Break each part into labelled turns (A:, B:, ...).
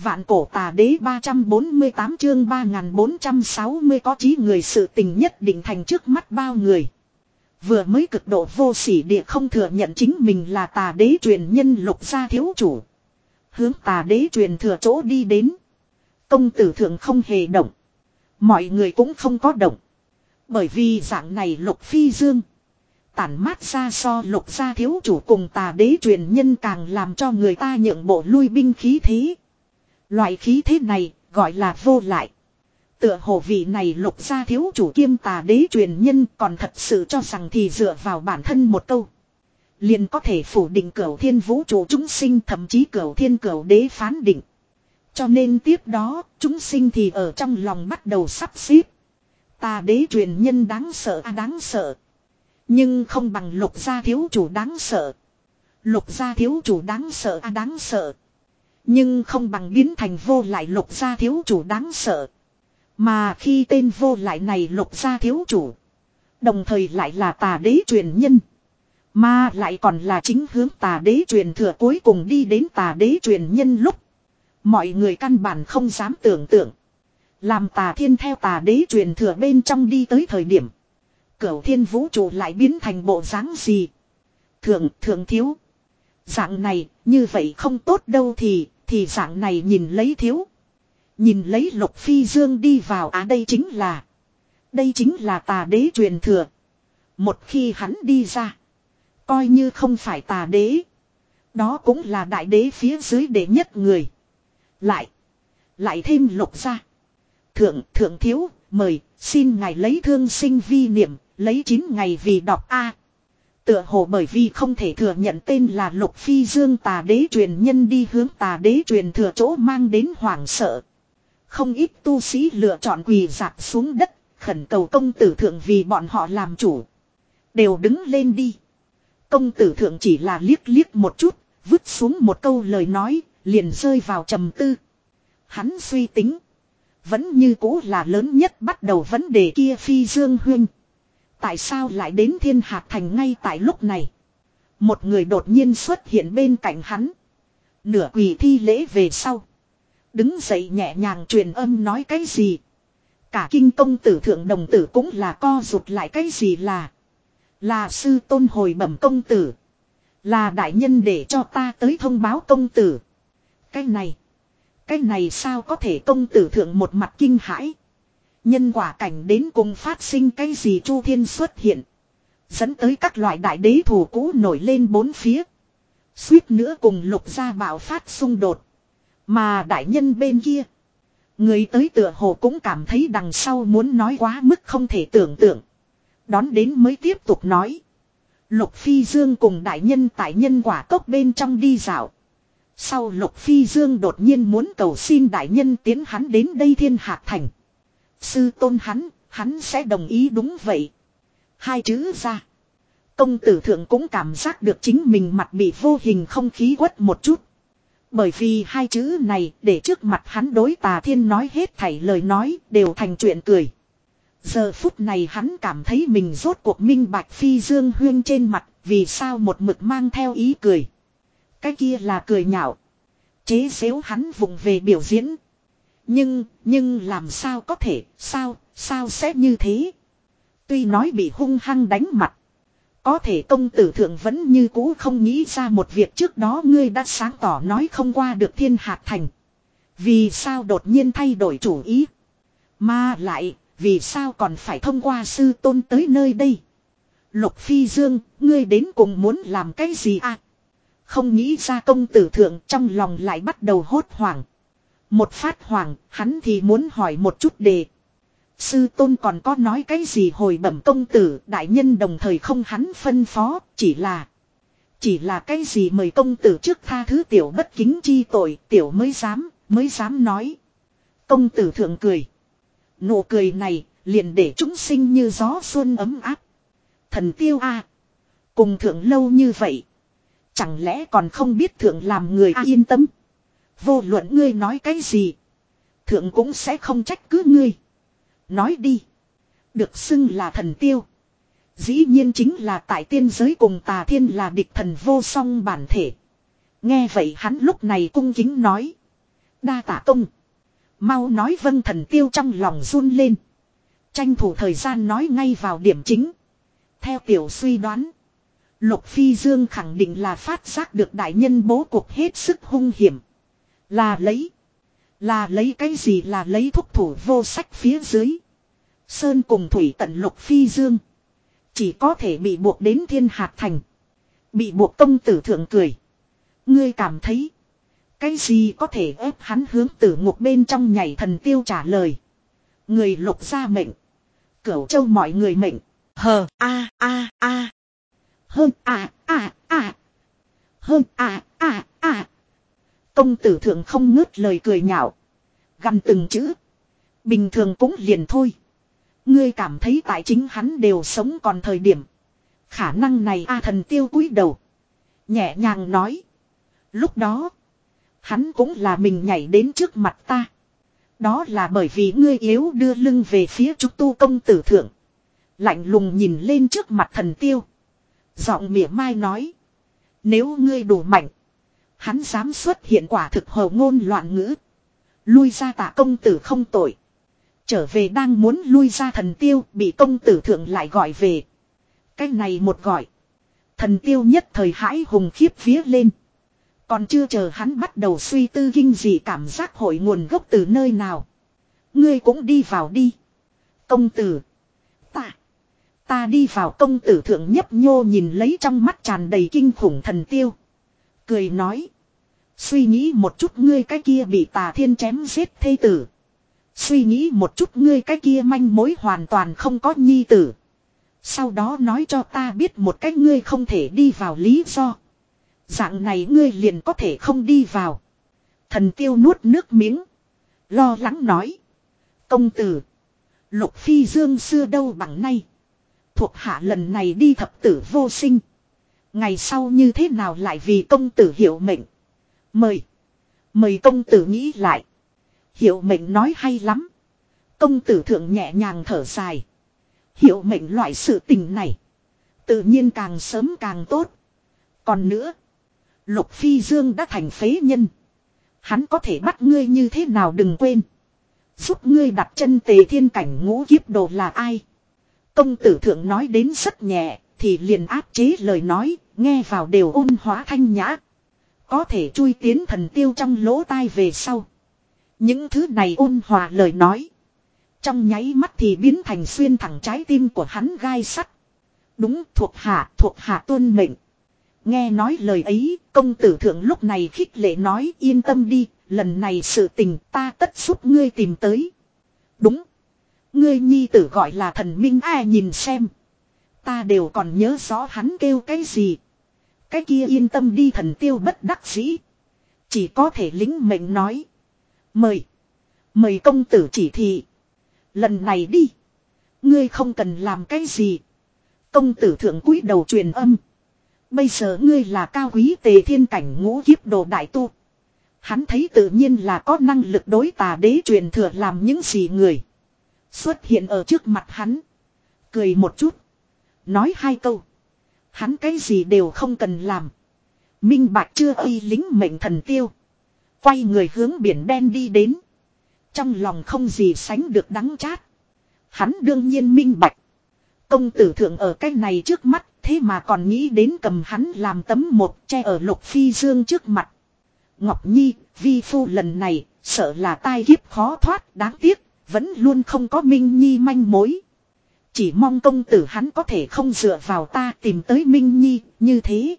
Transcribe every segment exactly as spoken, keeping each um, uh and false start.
A: Vạn cổ tà đế ba trăm bốn mươi tám chương ba nghìn bốn trăm sáu mươi có chí người sự tình nhất định thành trước mắt bao người. Vừa mới cực độ vô sỉ địa không thừa nhận chính mình là tà đế truyền nhân Lục gia thiếu chủ. Hướng tà đế truyền thừa chỗ đi đến. Công tử thượng không hề động. Mọi người cũng không có động. Bởi vì dạng này Lục Phi Dương tản mát ra so Lục gia thiếu chủ cùng tà đế truyền nhân càng làm cho người ta nhượng bộ lui binh khí thế. Loại khí thế này gọi là vô lại. Tựa hồ vị này Lục gia thiếu chủ kiêm tà đế truyền nhân còn thật sự cho rằng thì dựa vào bản thân một câu liền có thể phủ định cửu thiên vũ trụ chúng sinh, thậm chí cửu thiên cửu đế phán định. Cho nên tiếp đó chúng sinh thì ở trong lòng bắt đầu sắp xếp. Tà đế truyền nhân đáng sợ à đáng sợ. Nhưng không bằng Lục gia thiếu chủ đáng sợ. Lục gia thiếu chủ đáng sợ à đáng sợ. Nhưng không bằng biến thành vô lại Lục gia thiếu chủ đáng sợ. Mà khi tên vô lại này Lục gia thiếu chủ đồng thời lại là tà đế truyền nhân. Mà lại còn là chính hướng tà đế truyền thừa cuối cùng đi đến tà đế truyền nhân lúc. Mọi người căn bản không dám tưởng tượng. Làm tà thiên theo tà đế truyền thừa bên trong đi tới thời điểm. Cửu thiên vũ trụ lại biến thành bộ dáng gì. Thượng thượng thiếu. Dạng này như vậy không tốt đâu thì. Thì dạng này nhìn lấy thiếu. Nhìn lấy Lục Phi Dương đi vào à đây chính là. Đây chính là tà đế truyền thừa. Một khi hắn đi ra. Coi như không phải tà đế. Đó cũng là đại đế phía dưới đệ nhất người. Lại. Lại thêm Lục gia. Thượng thượng thiếu. Mời xin ngài lấy thương sinh vi niệm. Lấy chín ngày vì đọc A. Tựa hồ bởi vì không thể thừa nhận tên là Lục Phi Dương tà đế truyền nhân đi hướng tà đế truyền thừa chỗ mang đến hoảng sợ. Không ít tu sĩ lựa chọn quỳ dạp xuống đất, khẩn cầu công tử thượng vì bọn họ làm chủ. Đều đứng lên đi. Công tử thượng chỉ là liếc liếc một chút, vứt xuống một câu lời nói, liền rơi vào trầm tư. Hắn suy tính. Vẫn như cũ là lớn nhất bắt đầu vấn đề kia Phi Dương huynh. Tại sao lại đến Thiên Hạt Thành ngay tại lúc này? Một người đột nhiên xuất hiện bên cạnh hắn. Nửa quỳ thi lễ về sau. Đứng dậy nhẹ nhàng truyền âm nói cái gì. Cả kinh công tử thượng đồng tử cũng là co rụt lại cái gì là. Là sư tôn hồi bẩm công tử. Là đại nhân để cho ta tới thông báo công tử. Cái này. Cái này sao có thể công tử thượng một mặt kinh hãi. Nhân quả cảnh đến cùng phát sinh cái gì Chu Thiên xuất hiện. Dẫn tới các loại đại đế thủ cũ nổi lên bốn phía. Suýt nữa cùng Lục gia bạo phát xung đột. Mà đại nhân bên kia. Người tới tựa hồ cũng cảm thấy đằng sau muốn nói quá mức không thể tưởng tượng. Đón đến mới tiếp tục nói. Lục Phi Dương cùng đại nhân tại nhân quả cốc bên trong đi dạo. Sau Lục Phi Dương đột nhiên muốn cầu xin đại nhân tiến hắn đến đây Thiên Hạt Thành. Sư tôn hắn, hắn sẽ đồng ý đúng vậy. Hai chữ ra. Công tử thượng cũng cảm giác được chính mình mặt bị vô hình không khí quất một chút. Bởi vì hai chữ này để trước mặt hắn đối tà thiên nói hết thảy lời nói đều thành chuyện cười. Giờ phút này hắn cảm thấy mình rốt cuộc minh bạch Phi Dương huyên trên mặt vì sao một mực mang theo ý cười. Cái kia là cười nhạo. Chế giễu hắn vùng về biểu diễn. Nhưng, nhưng làm sao có thể, sao, sao sẽ như thế? Tuy nói bị hung hăng đánh mặt. Có thể công tử thượng vẫn như cũ không nghĩ ra một việc trước đó ngươi đã sáng tỏ nói không qua được Thiên Hạt Thành. Vì sao đột nhiên thay đổi chủ ý? Mà lại, vì sao còn phải thông qua sư tôn tới nơi đây? Lục Phi Dương, ngươi đến cùng muốn làm cái gì à? Không nghĩ ra công tử thượng trong lòng lại bắt đầu hốt hoảng. Một phát hoảng, hắn thì muốn hỏi một chút đề. Sư tôn còn có nói cái gì hồi bẩm công tử, đại nhân đồng thời không hắn phân phó, chỉ là. Chỉ là cái gì mời công tử trước tha thứ tiểu bất kính chi tội, tiểu mới dám, mới dám nói. Công tử thượng cười. Nụ cười này, liền để chúng sinh như gió xuân ấm áp. Thần tiêu a cùng thượng lâu như vậy. Chẳng lẽ còn không biết thượng làm người a yên tâm. Vô luận ngươi nói cái gì. Thượng cũng sẽ không trách cứ ngươi. Nói đi. Được xưng là thần tiêu. Dĩ nhiên chính là tại tiên giới cùng tà thiên là địch thần vô song bản thể. Nghe vậy hắn lúc này cung kính nói. Đa tạ công. Mau nói vâng, Thần Tiêu trong lòng run lên. Tranh thủ thời gian nói ngay vào điểm chính. Theo tiểu suy đoán, Lục Phi Dương khẳng định là phát giác được đại nhân bố cục hết sức hung hiểm. Là lấy. Là lấy cái gì, là lấy thúc thủ vô sách phía dưới. Sơn cùng thủy tận Lục Phi Dương. Chỉ có thể bị buộc đến Thiên Hạt Thành. Bị buộc công tử thượng cười. Ngươi cảm thấy cái gì có thể ép hắn hướng tử ngục bên trong nhảy? Thần Tiêu trả lời. Người Lục gia mệnh. Cửu châu mọi người mệnh. Hờ a a a. Hơn a a a. Hơn a a a. Công tử thượng không ngớt lời cười nhạo. Gằn từng chữ. Bình thường cũng liền thôi. Ngươi cảm thấy tại chính hắn đều sống còn thời điểm. Khả năng này a. Thần Tiêu cúi đầu. Nhẹ nhàng nói. Lúc đó. Hắn cũng là mình nhảy đến trước mặt ta. Đó là bởi vì ngươi yếu đưa lưng về phía trúc tu. Công tử thượng lạnh lùng nhìn lên trước mặt Thần Tiêu. Giọng mỉa mai nói. Nếu ngươi đủ mạnh. Hắn dám xuất hiện, quả thực hồ ngôn loạn ngữ. Lui ra, tạ công tử không tội. Trở về đang muốn lui ra, Thần Tiêu bị công tử thượng lại gọi về. Cái này một gọi. Thần Tiêu nhất thời hãi hùng khiếp vía lên. Còn chưa chờ hắn bắt đầu suy tư kinh dị, cảm giác hội nguồn gốc từ nơi nào. Ngươi cũng đi vào đi. Công tử. Ta. Ta đi vào. Công tử thượng nhấp nhô nhìn lấy trong mắt tràn đầy kinh khủng Thần Tiêu. Cười nói. Suy nghĩ một chút ngươi cái kia bị Tà Thiên chém giết thê tử. Suy nghĩ một chút ngươi cái kia manh mối hoàn toàn không có nhi tử. Sau đó nói cho ta biết một cách ngươi không thể đi vào lý do. Dạng này ngươi liền có thể không đi vào. Thần Tiêu nuốt nước miếng. Lo lắng nói. Công tử. Lục Phi Dương xưa đâu bằng nay. Thuộc hạ lần này đi thập tử vô sinh. Ngày sau như thế nào lại vì công tử hiệu mệnh. Mời. Mời công tử nghĩ lại. Hiệu mệnh nói hay lắm. Công tử thượng nhẹ nhàng thở dài. Hiệu mệnh loại sự tình này. Tự nhiên càng sớm càng tốt. Còn nữa. Lục Phi Dương đã thành phế nhân. Hắn có thể bắt ngươi như thế nào đừng quên. Giúp ngươi đặt chân Tề Thiên cảnh ngũ kiếp đồ là ai. Công tử thượng nói đến rất nhẹ. Thì liền áp chế lời nói. Nghe vào đều ôn hóa thanh nhã. Có thể chui tiến Thần Tiêu trong lỗ tai về sau. Những thứ này ôn hòa lời nói. Trong nháy mắt thì biến thành xuyên thẳng trái tim của hắn gai sắt. Đúng, thuộc hạ, thuộc hạ tuân mệnh. Nghe nói lời ấy, công tử thượng lúc này khích lệ nói yên tâm đi, lần này sự tình ta tất giúp ngươi tìm tới. Đúng. Ngươi nhi tử gọi là Thần Minh ai nhìn xem. Ta đều còn nhớ rõ hắn kêu cái gì. Cái kia yên tâm đi. Thần Tiêu bất đắc dĩ. Chỉ có thể lính mệnh nói. Mời. Mời công tử chỉ thị. Lần này đi. Ngươi không cần làm cái gì. Công tử thượng cúi đầu truyền âm. Bây giờ ngươi là cao quý Tề Thiên cảnh ngũ kiếp đồ đại tu. Hắn thấy tự nhiên là có năng lực đối Tà Đế truyền thừa làm những gì người. Xuất hiện ở trước mặt hắn. Cười một chút. Nói hai câu. Hắn cái gì đều không cần làm. Minh bạch chưa uy lính mệnh. Thần Tiêu quay người hướng biển đen đi đến. Trong lòng không gì sánh được đắng chát. Hắn đương nhiên minh bạch. Công tử thượng ở cái này trước mắt. Thế mà còn nghĩ đến cầm hắn làm tấm một che ở Lục Phi Dương trước mặt. Ngọc Nhi, vi phu lần này sợ là tai kiếp khó thoát. Đáng tiếc vẫn luôn không có Minh Nhi manh mối. Chỉ mong công tử hắn có thể không dựa vào ta tìm tới Minh Nhi. Như thế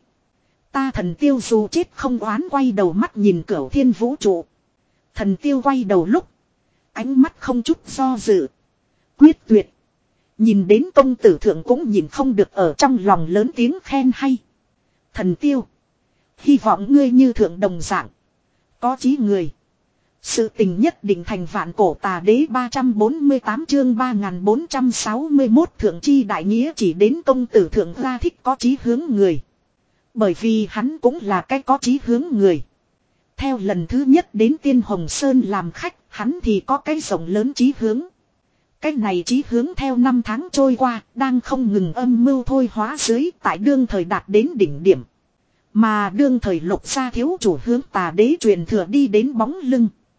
A: ta Thần Tiêu dù chết không oán. Quay đầu mắt nhìn Cửu Thiên vũ trụ. Thần Tiêu quay đầu lúc. Ánh mắt không chút do dự. Quyết tuyệt. Nhìn đến công tử thượng cũng nhìn không được ở trong lòng lớn tiếng khen hay. Thần Tiêu. Hy vọng ngươi như thượng đồng dạng. Có chí người. Sự tình nhất định thành vạn cổ. Tà Đế ba trăm bốn mươi tám chương ba nghìn bốn trăm sáu mươi mốt thượng chi đại nghĩa chỉ đến công tử thượng ra thích có chí hướng người. Bởi vì hắn cũng là cái có chí hướng người. Theo lần thứ nhất đến Tiên Hồng Sơn làm khách, hắn thì có cái rộng lớn chí hướng. Cái này chí hướng theo năm tháng trôi qua, đang không ngừng âm mưu thôi hóa dưới, tại đương thời đạt đến đỉnh điểm. Mà đương thời Lục gia thiếu chủ hướng Tà Đế truyền thừa đi đến bóng lưng.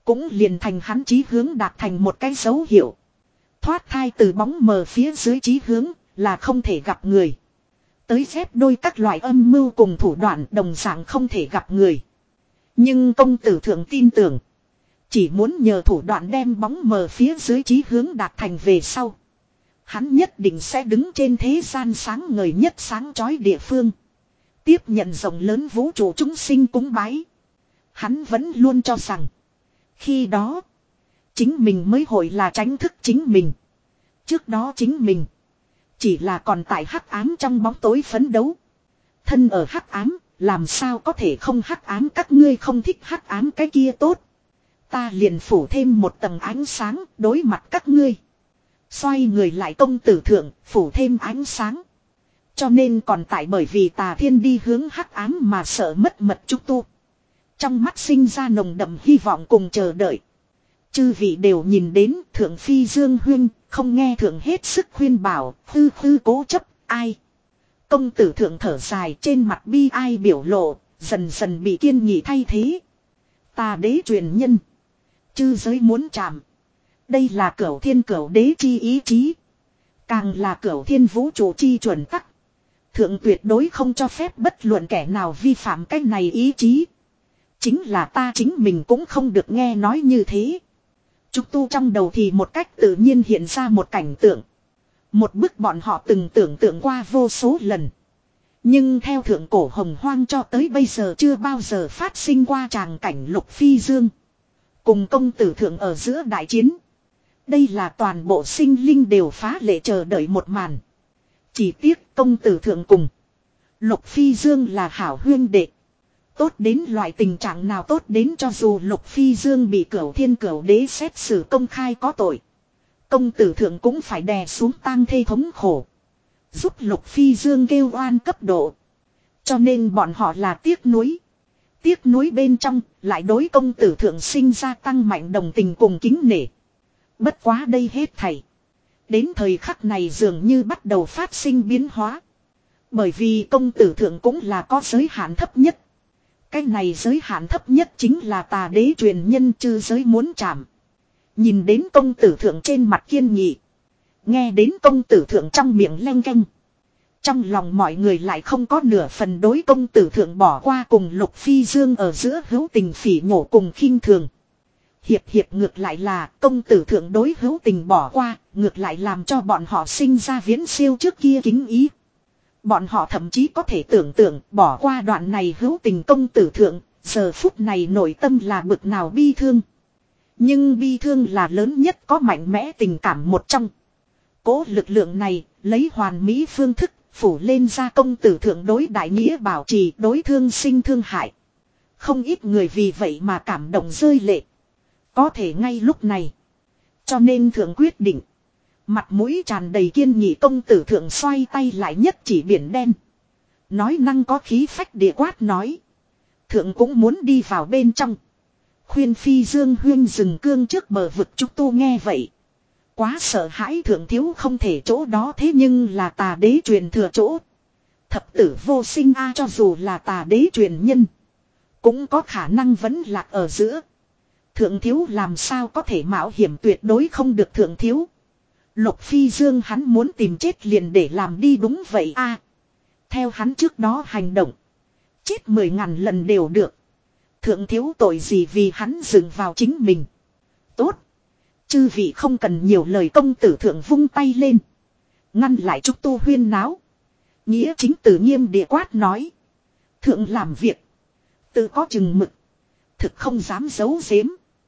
A: cũng liền thành hắn chí hướng đạt thành một cái dấu hiệu. Thoát thai từ bóng mờ phía dưới chí hướng là không thể gặp người. Tới phép đôi các loại âm mưu cùng thủ đoạn đồng dạng không thể gặp người. Nhưng công tử thượng tin tưởng. Chỉ muốn nhờ thủ đoạn đem bóng mờ phía dưới chí hướng đạt thành về sau. Hắn nhất định sẽ đứng trên thế gian sáng ngời nhất sáng chói địa phương. Tiếp nhận rộng lớn vũ trụ chúng sinh cúng bái. Hắn vẫn luôn cho rằng. Khi đó. Chính mình mới hội là tránh thức chính mình. Trước đó chính mình. Chỉ là còn tại hắc ám trong bóng tối phấn đấu. Thân ở hắc ám. Làm sao có thể không hắc ám, các ngươi không thích hắc ám cái kia tốt. Ta liền phủ thêm một tầng ánh sáng đối mặt các ngươi. Xoay người lại công tử thượng, phủ thêm ánh sáng. Cho nên còn tại bởi vì tà thiên đi hướng hắc ám mà sợ mất mật trúc tu. Trong mắt sinh ra nồng đậm hy vọng cùng chờ đợi. Chư vị đều nhìn đến thượng phi Dương Huyên, không nghe thượng hết sức khuyên bảo, hư hư cố chấp, ai. Công tử thượng thở dài trên mặt bi ai biểu lộ, dần dần bị kiên nghị thay thế. Tà đế truyền nhân. Chư giới muốn chạm. Đây là cửu thiên cửu đế chi ý chí. Càng là cửu thiên vũ trụ chi chuẩn tắc. Thượng tuyệt đối không cho phép bất luận kẻ nào vi phạm cái này ý chí. Chính là ta chính mình cũng không được nghe nói như thế. Trúc tu trong đầu thì một cách tự nhiên hiện ra một cảnh tượng. Một bức bọn họ từng tưởng tượng qua vô số lần. Nhưng theo thượng cổ hồng hoang cho tới bây giờ chưa bao giờ phát sinh qua tràng cảnh Lục Phi Dương. Cùng công tử thượng ở giữa đại chiến. Đây là toàn bộ sinh linh đều phá lệ chờ đợi một màn. Chỉ tiếc công tử thượng cùng Lục Phi Dương là hảo huyên đệ. Tốt đến loại tình trạng nào tốt đến cho dù Lục Phi Dương bị cửu thiên cửu đế xét xử công khai có tội. Công tử thượng cũng phải đè xuống tang thê thống khổ. Giúp Lục Phi Dương kêu oan cấp độ. Cho nên bọn họ là tiếc nuối. Tiếc nuối bên trong lại đối công tử thượng sinh ra tăng mạnh đồng tình cùng kính nể. Bất quá đây hết thảy. Đến thời khắc này dường như bắt đầu phát sinh biến hóa. Bởi vì công tử thượng cũng là có giới hạn thấp nhất. Cái này giới hạn thấp nhất chính là tà đế truyền nhân chư giới muốn chạm. Nhìn đến công tử thượng trên mặt kiên nghị. Nghe đến công tử thượng trong miệng leng keng. Trong lòng mọi người lại không có nửa phần đối công tử thượng bỏ qua cùng Lục Phi Dương ở giữa hữu tình phỉ nhổ cùng khinh thường. Hiệp hiệp ngược lại là công tử thượng đối hữu tình bỏ qua, ngược lại làm cho bọn họ sinh ra viễn siêu trước kia kính ý. Bọn họ thậm chí có thể tưởng tượng bỏ qua đoạn này hữu tình công tử thượng, giờ phút này nội tâm là bực nào bi thương. Nhưng bi thương là lớn nhất có mạnh mẽ tình cảm một trong. Cố lực lượng này, lấy hoàn mỹ phương thức, phủ lên ra công tử thượng đối đại nghĩa bảo trì đối thương sinh thương hại. Không ít người vì vậy mà cảm động rơi lệ. Có thể ngay lúc này. Cho nên thượng quyết định. Mặt mũi tràn đầy kiên nghị công tử thượng xoay tay lại nhất chỉ biển đen. Nói năng có khí phách địa quát nói. Thượng cũng muốn đi vào bên trong. Khuyên Phi Dương Huyên dừng cương trước bờ vực Trúc tu nghe vậy. Quá sợ hãi thượng thiếu không thể chỗ đó thế nhưng là tà đế truyền thừa chỗ. Thập tử vô sinh a cho dù là tà đế truyền nhân. Cũng có khả năng vẫn lạc ở giữa. Thượng thiếu làm sao có thể mạo hiểm tuyệt đối không được thượng thiếu. Lục Phi Dương hắn muốn tìm chết liền để làm đi đúng vậy a. Theo hắn trước đó hành động. Chết mười ngàn lần đều được. Thượng thiếu tội gì vì hắn dừng vào chính mình. Tốt. Chư vị không cần nhiều lời công tử thượng vung tay lên. Ngăn lại Trúc tu huyên náo. Nghĩa chính tử nghiêm địa quát nói. Thượng làm việc. Tự có chừng mực. Thực không dám giấu giếm.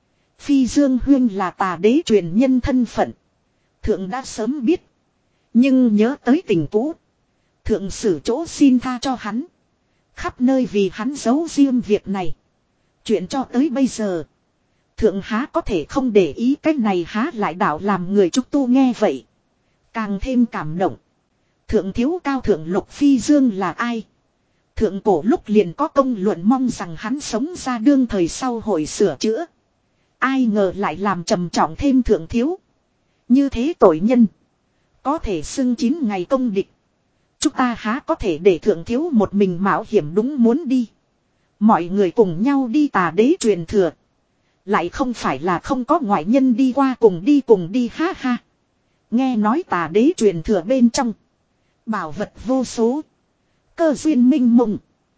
A: Phi Dương Huyên là tà đế truyền nhân thân phận. Thượng đã sớm biết. Nhưng nhớ tới tình cũ. Thượng xử chỗ xin tha cho hắn. Khắp nơi vì hắn giấu riêng việc này. Chuyện cho tới bây giờ. Thượng há có thể không để ý cách này há lại đảo làm người Trúc tu nghe vậy. Càng thêm cảm động. Thượng thiếu cao thượng Lục Phi Dương là ai? Thượng cổ lúc liền có công luận mong rằng hắn sống ra đương thời sau hồi sửa chữa. Ai ngờ lại làm trầm trọng thêm thượng thiếu. Như thế tội nhân. Có thể xưng chín ngày công địch. Chúng ta há có thể để thượng thiếu một mình mạo hiểm đúng muốn đi. Mọi người cùng nhau đi tà đế truyền thừa. Lại không phải là không có ngoại nhân đi qua cùng đi cùng đi ha ha. Nghe nói tà đế truyền thừa bên trong. Bảo vật vô số. Cơ duyên minh mông.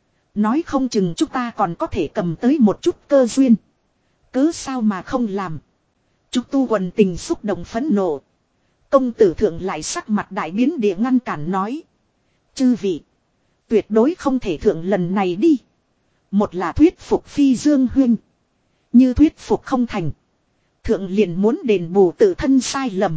A: Nói không chừng chúng ta còn có thể cầm tới một chút cơ duyên. Cớ sao mà không làm. Trúc tu quần tình xúc động phẫn nộ. Công tử thượng lại sắc mặt đại biến địa ngăn cản nói. Chư vị. Tuyệt đối không thể thượng lần này đi. Một là thuyết phục Phi Dương huynh. Như thuyết phục không thành. Thượng liền muốn đền bù tự thân sai lầm.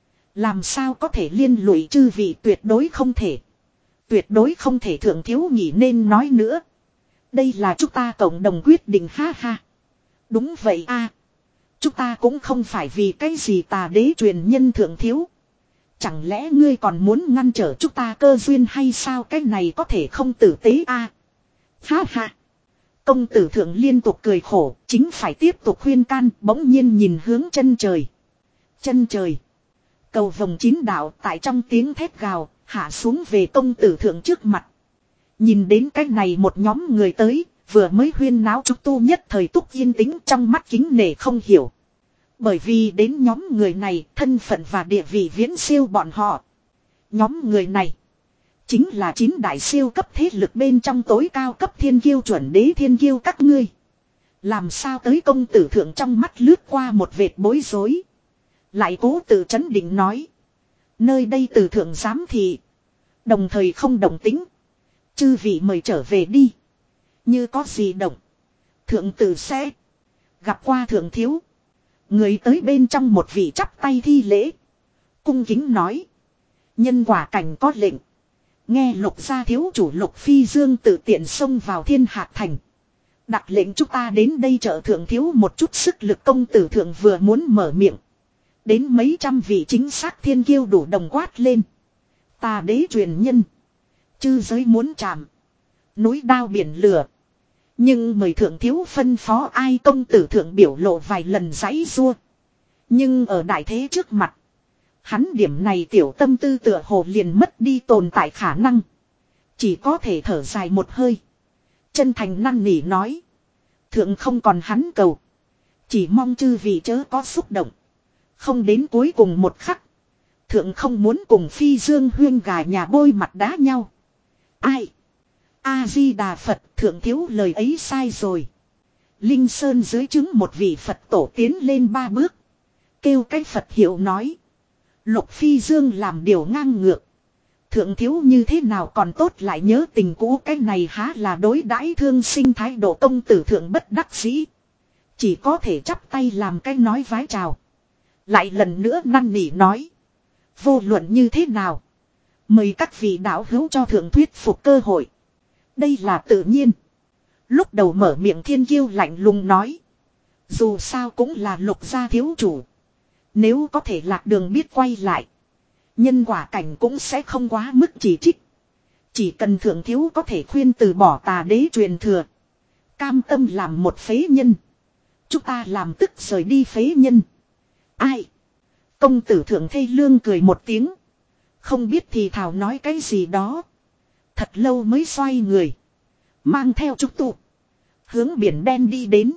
A: Làm sao có thể liên lụy chư vị, tuyệt đối không thể. Tuyệt đối không thể thượng thiếu nhỉ nên nói nữa. Đây là chúng ta cộng đồng quyết định ha ha. Đúng vậy a, chúng ta cũng không phải vì cái gì tà đế truyền nhân thượng thiếu. Chẳng lẽ ngươi còn muốn ngăn trở chúng ta cơ duyên hay sao, cái này có thể không tử tế a. Ha ha. Công tử thượng liên tục cười khổ, chính phải tiếp tục khuyên can, bỗng nhiên nhìn hướng chân trời. Chân trời. Cầu vồng chín đạo tại trong tiếng thét gào, hạ xuống về công tử thượng trước mặt. Nhìn đến cái này một nhóm người tới, vừa mới huyên náo trúc tu nhất thời túc yên tĩnh, trong mắt kính nể không hiểu. Bởi vì đến nhóm người này, thân phận và địa vị viễn siêu bọn họ. Nhóm người này chính là chín đại siêu cấp thế lực bên trong tối cao cấp thiên kiêu chuẩn đế thiên kiêu các ngươi. Làm sao tới, công tử thượng trong mắt lướt qua một vệt bối rối. Lại cố tự chấn định nói. Nơi đây từ thượng giám thị. Đồng thời không đồng tính. Chư vị mời trở về đi. Như có gì động. Thượng tử sẽ gặp qua thượng thiếu. Người tới bên trong một vị chắp tay thi lễ. Cung kính nói. Nhân quả cảnh có lệnh. Nghe Lục gia thiếu chủ Lục Phi Dương tự tiện xông vào Thiên Hạc Thành. Đặt lệnh chúng ta đến đây trợ thượng thiếu một chút sức lực. Công tử thượng vừa muốn mở miệng. Đến mấy trăm vị chính xác thiên kiêu đủ đồng quát lên. Tà đế truyền nhân. Chư giới muốn chạm. Núi đao biển lửa. Nhưng mời thượng thiếu phân phó ai, công tử thượng biểu lộ vài lần giãy giụa. Nhưng ở đại thế trước mặt. Hắn điểm này tiểu tâm tư tựa hồ liền mất đi tồn tại khả năng. Chỉ có thể thở dài một hơi. Chân thành năn nỉ nói. Thượng không còn hắn cầu. Chỉ mong chư vị chớ có xúc động. Không đến cuối cùng một khắc. Thượng không muốn cùng Phi Dương huyên gà nhà bôi mặt đá nhau. Ai? A-di-đà Phật, thượng thiếu lời ấy sai rồi. Linh Sơn dưới chứng một vị Phật tổ tiến lên ba bước. Kêu cái Phật hiệu nói. Lục Phi Dương làm điều ngang ngược. Thượng thiếu như thế nào còn tốt lại nhớ tình cũ, cái này há là đối đãi thương sinh thái độ. Công tử thượng bất đắc dĩ. Chỉ có thể chắp tay làm cái nói vái chào. Lại lần nữa năn nỉ nói. Vô luận như thế nào. Mời các vị đạo hữu cho thượng thuyết phục cơ hội. Đây là tự nhiên. Lúc đầu mở miệng thiên kiêu lạnh lùng nói. Dù sao cũng là Lục gia thiếu chủ. Nếu có thể lạc đường biết quay lại. Nhân quả cảnh cũng sẽ không quá mức chỉ trích. Chỉ cần thượng thiếu có thể khuyên từ bỏ tà đế truyền thừa. Cam tâm làm một phế nhân. Chúng ta làm tức rời đi phế nhân. Ai? Công tử thượng thê lương cười một tiếng. Không biết thì thảo nói cái gì đó. Thật lâu mới xoay người. Mang theo trúc tụ. Hướng biển đen đi đến.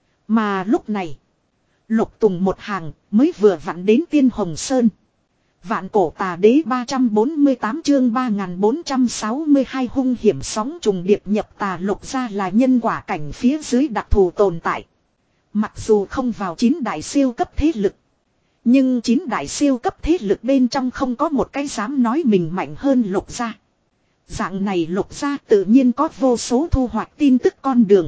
A: Mà lúc này. Lục Tùng một hàng mới vừa vặn đến Tiên Hồng Sơn. Vạn cổ tà đế ba trăm bốn mươi tám chương ba nghìn bốn trăm sáu mươi hai hung hiểm sóng trùng điệp nhập tà Lục gia là nhân quả cảnh phía dưới đặc thù tồn tại. Mặc dù không vào chín đại siêu cấp thế lực. Nhưng chín đại siêu cấp thế lực bên trong không có một cái dám nói mình mạnh hơn Lục gia. Dạng này Lục gia tự nhiên có vô số thu hoạch tin tức con đường.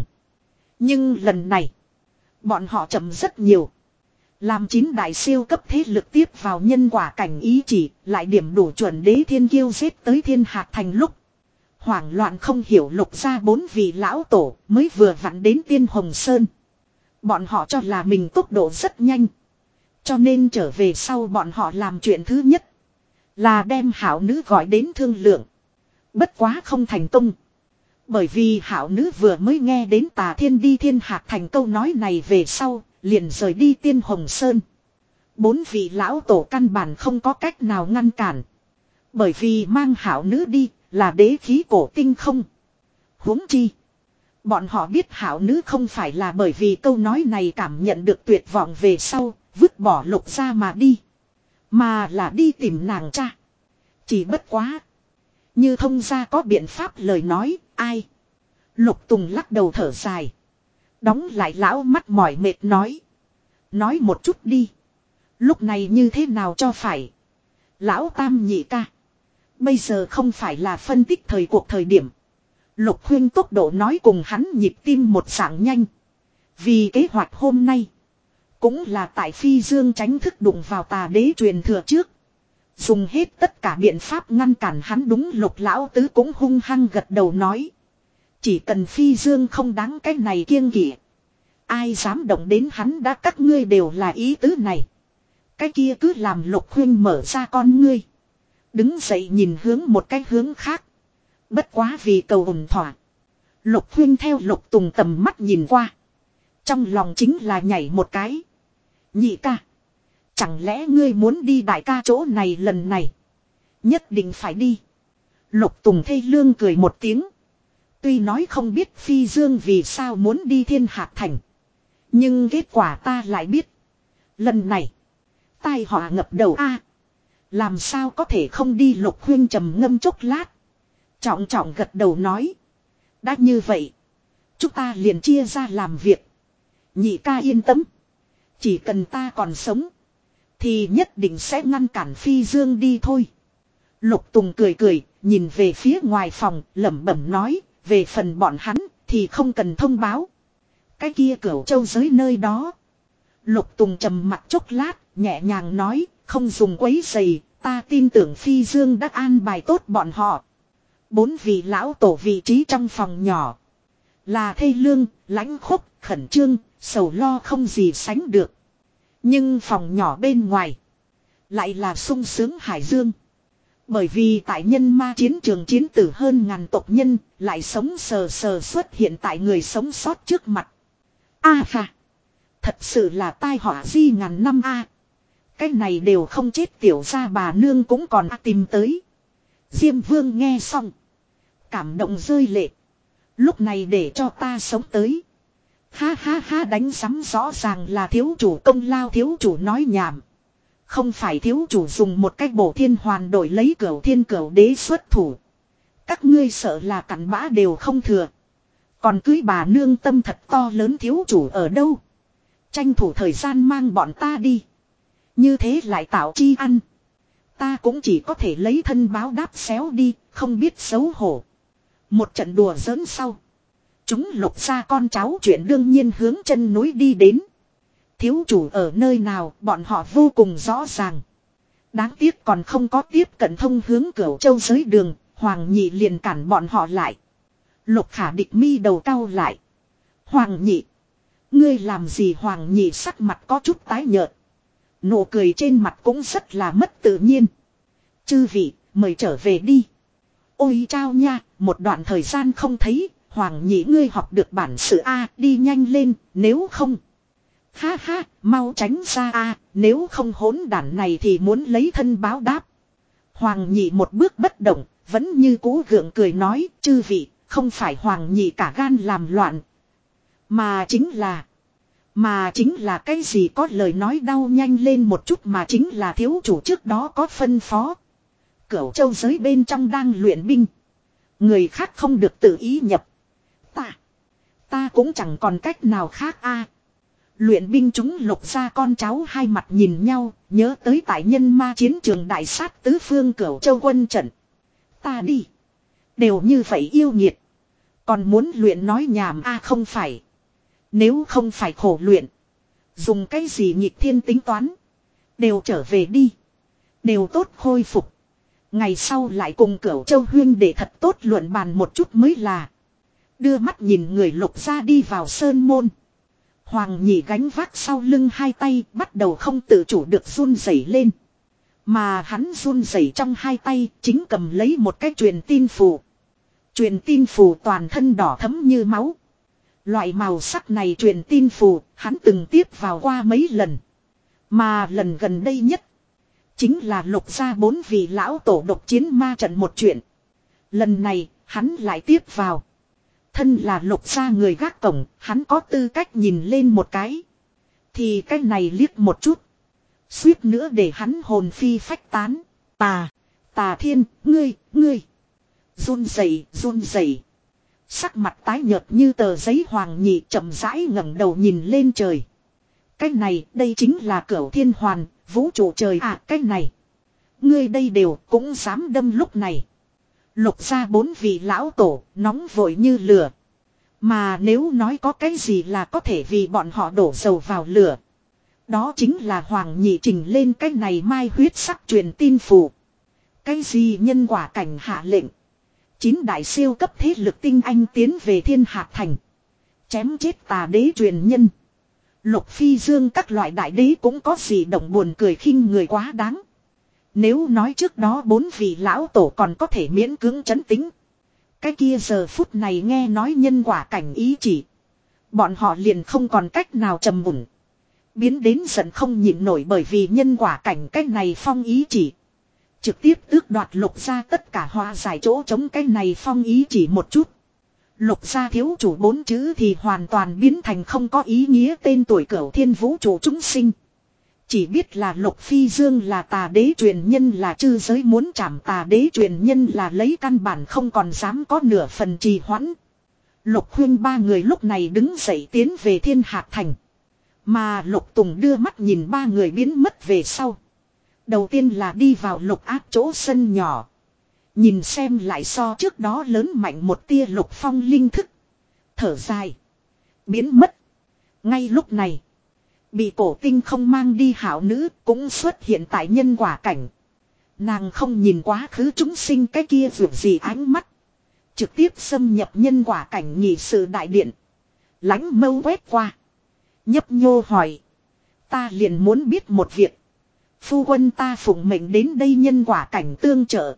A: Nhưng lần này. Bọn họ chậm rất nhiều. Làm chín đại siêu cấp thế lực tiếp vào nhân quả cảnh ý chỉ. Lại điểm đủ chuẩn đế thiên kiêu giết tới Thiên Hạc Thành lúc. Hoảng loạn không hiểu Lục gia bốn vị lão tổ mới vừa vặn đến Tiên Hồng Sơn. Bọn họ cho là mình tốc độ rất nhanh. Cho nên trở về sau bọn họ làm chuyện thứ nhất. Là đem hảo nữ gọi đến thương lượng. Bất quá không thành công. Bởi vì hảo nữ vừa mới nghe đến Tà Thiên đi Thiên Hạc Thành câu nói này về sau, liền rời đi Tiên Hồng Sơn. Bốn vị lão tổ căn bản không có cách nào ngăn cản. Bởi vì mang hảo nữ đi là đế khí cổ tinh không. Huống chi. Bọn họ biết hảo nữ không phải là bởi vì câu nói này cảm nhận được tuyệt vọng về sau, vứt bỏ Lục gia mà đi. Mà là đi tìm nàng cha. Chỉ bất quá. Như thông gia có biện pháp lời nói, ai? Lục Tùng lắc đầu thở dài. Đóng lại lão mắt mỏi mệt nói. Nói một chút đi. Lúc này như thế nào cho phải? Lão Tam nhị ca. Bây giờ không phải là phân tích thời cuộc thời điểm. Lục Huyên tốc độ nói cùng hắn nhịp tim một dạng nhanh. Vì kế hoạch hôm nay. Cũng là tại Phi Dương tránh thức đụng vào tà đế truyền thừa trước. Dùng hết tất cả biện pháp ngăn cản hắn đúng. Lục Lão Tứ cũng hung hăng gật đầu nói. Chỉ cần Phi Dương không đáng cái này kiêng kỵ. Ai dám động đến hắn đã các ngươi đều là ý tứ này. Cái kia cứ làm Lục Huyên mở ra con ngươi. Đứng dậy nhìn hướng một cái hướng khác. Bất quá vì cầu ổn thỏa. Lục Huyên theo Lục Tùng tầm mắt nhìn qua. Trong lòng chính là nhảy một cái. Nhị ca. Chẳng lẽ ngươi muốn đi đại ca chỗ này lần này. Nhất định phải đi. Lục Tùng thê lương cười một tiếng. Tuy nói không biết Phi Dương vì sao muốn đi Thiên Hạc Thành. Nhưng kết quả ta lại biết. Lần này. Tai họa ngập đầu a. Làm sao có thể không đi. Lục Huyên trầm ngâm chốc lát. Trọng trọng gật đầu nói. Đã như vậy. Chúng ta liền chia ra làm việc. Nhị ca yên tâm. Chỉ cần ta còn sống. Thì nhất định sẽ ngăn cản Phi Dương đi thôi. Lục Tùng cười cười. Nhìn về phía ngoài phòng. Lẩm bẩm nói. Về phần bọn hắn. Thì không cần thông báo. Cái kia Cửu Châu giới nơi đó. Lục Tùng trầm mặt chốc lát. Nhẹ nhàng nói. Không dùng quấy giày. Ta tin tưởng Phi Dương đã an bài tốt bọn họ. Bốn vị lão tổ vị trí trong phòng nhỏ. Là thê lương, lãnh khốc, khẩn trương, sầu lo không gì sánh được. Nhưng phòng nhỏ bên ngoài. Lại là sung sướng hải dương. Bởi vì tại nhân ma chiến trường chiến tử hơn ngàn tộc nhân. Lại sống sờ sờ xuất hiện tại người sống sót trước mặt. A à, ha. Thật sự là tai họa di ngàn năm a. À. Cái này đều không chết tiểu gia bà nương cũng còn tìm tới. Diêm Vương nghe xong. Cảm động rơi lệ. Lúc này để cho ta sống tới. Ha ha ha đánh sắm rõ ràng là thiếu chủ công lao. Thiếu chủ nói nhảm. Không phải thiếu chủ dùng một cách bổ thiên hoàn đổi lấy Cửu Thiên Cửu Đế xuất thủ. Các ngươi sợ là cặn bã đều không thừa. Còn cưới bà nương tâm thật to lớn. Thiếu chủ ở đâu? Tranh thủ thời gian mang bọn ta đi. Như thế lại tạo chi ăn. Ta cũng chỉ có thể lấy thân báo đáp xéo đi. Không biết xấu hổ. Một trận đùa giỡn sau. Chúng Lục gia con cháu chuyện đương nhiên hướng chân núi đi đến. Thiếu chủ ở nơi nào bọn họ vô cùng rõ ràng. Đáng tiếc còn không có tiếp cận thông hướng Cửu Châu giới đường. Hoàng Nhị liền cản bọn họ lại. Lục Khả Địch mi đầu cau lại. Hoàng Nhị. Ngươi làm gì? Hoàng Nhị sắc mặt có chút tái nhợt. Nụ cười trên mặt cũng rất là mất tự nhiên. Chư vị mời trở về đi. Ôi chao nha, một đoạn thời gian không thấy, Hoàng Nhị ngươi học được bản sự A, đi nhanh lên, nếu không. Ha ha, mau tránh ra A, nếu không hỗn đản này thì muốn lấy thân báo đáp. Hoàng Nhị một bước bất động, vẫn như cũ gượng cười nói, chư vị, không phải Hoàng Nhị cả gan làm loạn. Mà chính là, mà chính là cái gì có lời nói đau nhanh lên một chút mà chính là thiếu chủ trước đó có phân phó. Cửu Châu giới bên trong đang luyện binh. Người khác không được tự ý nhập. Ta. Ta cũng chẳng còn cách nào khác a. Luyện binh chúng Lục gia con cháu hai mặt nhìn nhau. Nhớ tới tại nhân ma chiến trường đại sát tứ phương Cửu Châu quân trận. Ta đi. Đều như vậy yêu nghiệt. Còn muốn luyện nói nhảm a không phải. Nếu không phải khổ luyện. Dùng cái gì nhịp thiên tính toán. Đều trở về đi. Đều tốt khôi phục. Ngày sau lại cùng Cửu Châu huyên để thật tốt luận bàn một chút mới là. Đưa mắt nhìn người Lục gia đi vào sơn môn. Hoàng Nhị gánh vác sau lưng hai tay bắt đầu không tự chủ được run rẩy lên. Mà hắn run rẩy trong hai tay chính cầm lấy một cái truyền tin phù. Truyền tin phù toàn thân đỏ thẫm như máu. Loại màu sắc này truyền tin phù hắn từng tiếp vào qua mấy lần. Mà lần gần đây nhất. Chính là Lục gia bốn vị lão tổ độc chiến ma trận một chuyện. Lần này hắn lại tiếp vào. Thân là lục gia người gác cổng, hắn có tư cách nhìn lên một cái. Thì cái này liếc một chút. Suýt nữa để hắn hồn phi phách tán. Tà, Tà Thiên, ngươi, ngươi. Run rẩy, run rẩy. Sắc mặt tái nhợt như tờ giấy Hoàng Nhị chậm rãi ngẩng đầu nhìn lên trời. Cái này, đây chính là Cửu Thiên Hoàn, vũ trụ trời à, cái này. Ngươi đây đều cũng dám đâm lúc này. Lục gia bốn vị lão tổ, nóng vội như lửa. Mà nếu nói có cái gì là có thể vì bọn họ đổ dầu vào lửa. Đó chính là Hoàng Nhị trình lên cái này mai huyết sắc truyền tin phù. Cái gì nhân quả cảnh hạ lệnh. Chín đại siêu cấp thế lực tinh anh tiến về Thiên Hạc Thành. Chém chết tà đế truyền nhân. Lục Phi Dương các loại đại đế cũng có gì động buồn cười khinh người quá đáng. Nếu nói trước đó bốn vị lão tổ còn có thể miễn cưỡng trấn tĩnh. Cái kia giờ phút này nghe nói nhân quả cảnh ý chỉ. Bọn họ liền không còn cách nào trầm mùn. Biến đến giận không nhịn nổi bởi vì nhân quả cảnh cái này phong ý chỉ. Trực tiếp tước đoạt lục ra tất cả hóa giải chỗ chống cái này phong ý chỉ một chút. Lục gia thiếu chủ bốn chữ thì hoàn toàn biến thành không có ý nghĩa tên tuổi Cửu Thiên vũ trụ chúng sinh. Chỉ biết là Lục Phi Dương là tà đế truyền nhân là chư giới muốn chảm tà đế truyền nhân là lấy căn bản không còn dám có nửa phần trì hoãn. Lục Huyên ba người lúc này đứng dậy tiến về Thiên Hạc Thành. Mà Lục Tùng đưa mắt nhìn ba người biến mất về sau. Đầu tiên là đi vào Lục Áp chỗ sân nhỏ. Nhìn xem lại so trước đó lớn mạnh một tia Lục Phong linh thức. Thở dài. Biến mất. Ngay lúc này. Bị cổ tinh không mang đi hảo nữ cũng xuất hiện tại nhân quả cảnh. Nàng không nhìn quá khứ chúng sinh cái kia vượt gì ánh mắt. Trực tiếp xâm nhập nhân quả cảnh nhị sự đại điện. Lánh mâu quét qua. Nhấp nhô hỏi. Ta liền muốn biết một việc. Phu quân ta phụng mệnh đến đây nhân quả cảnh tương trợ.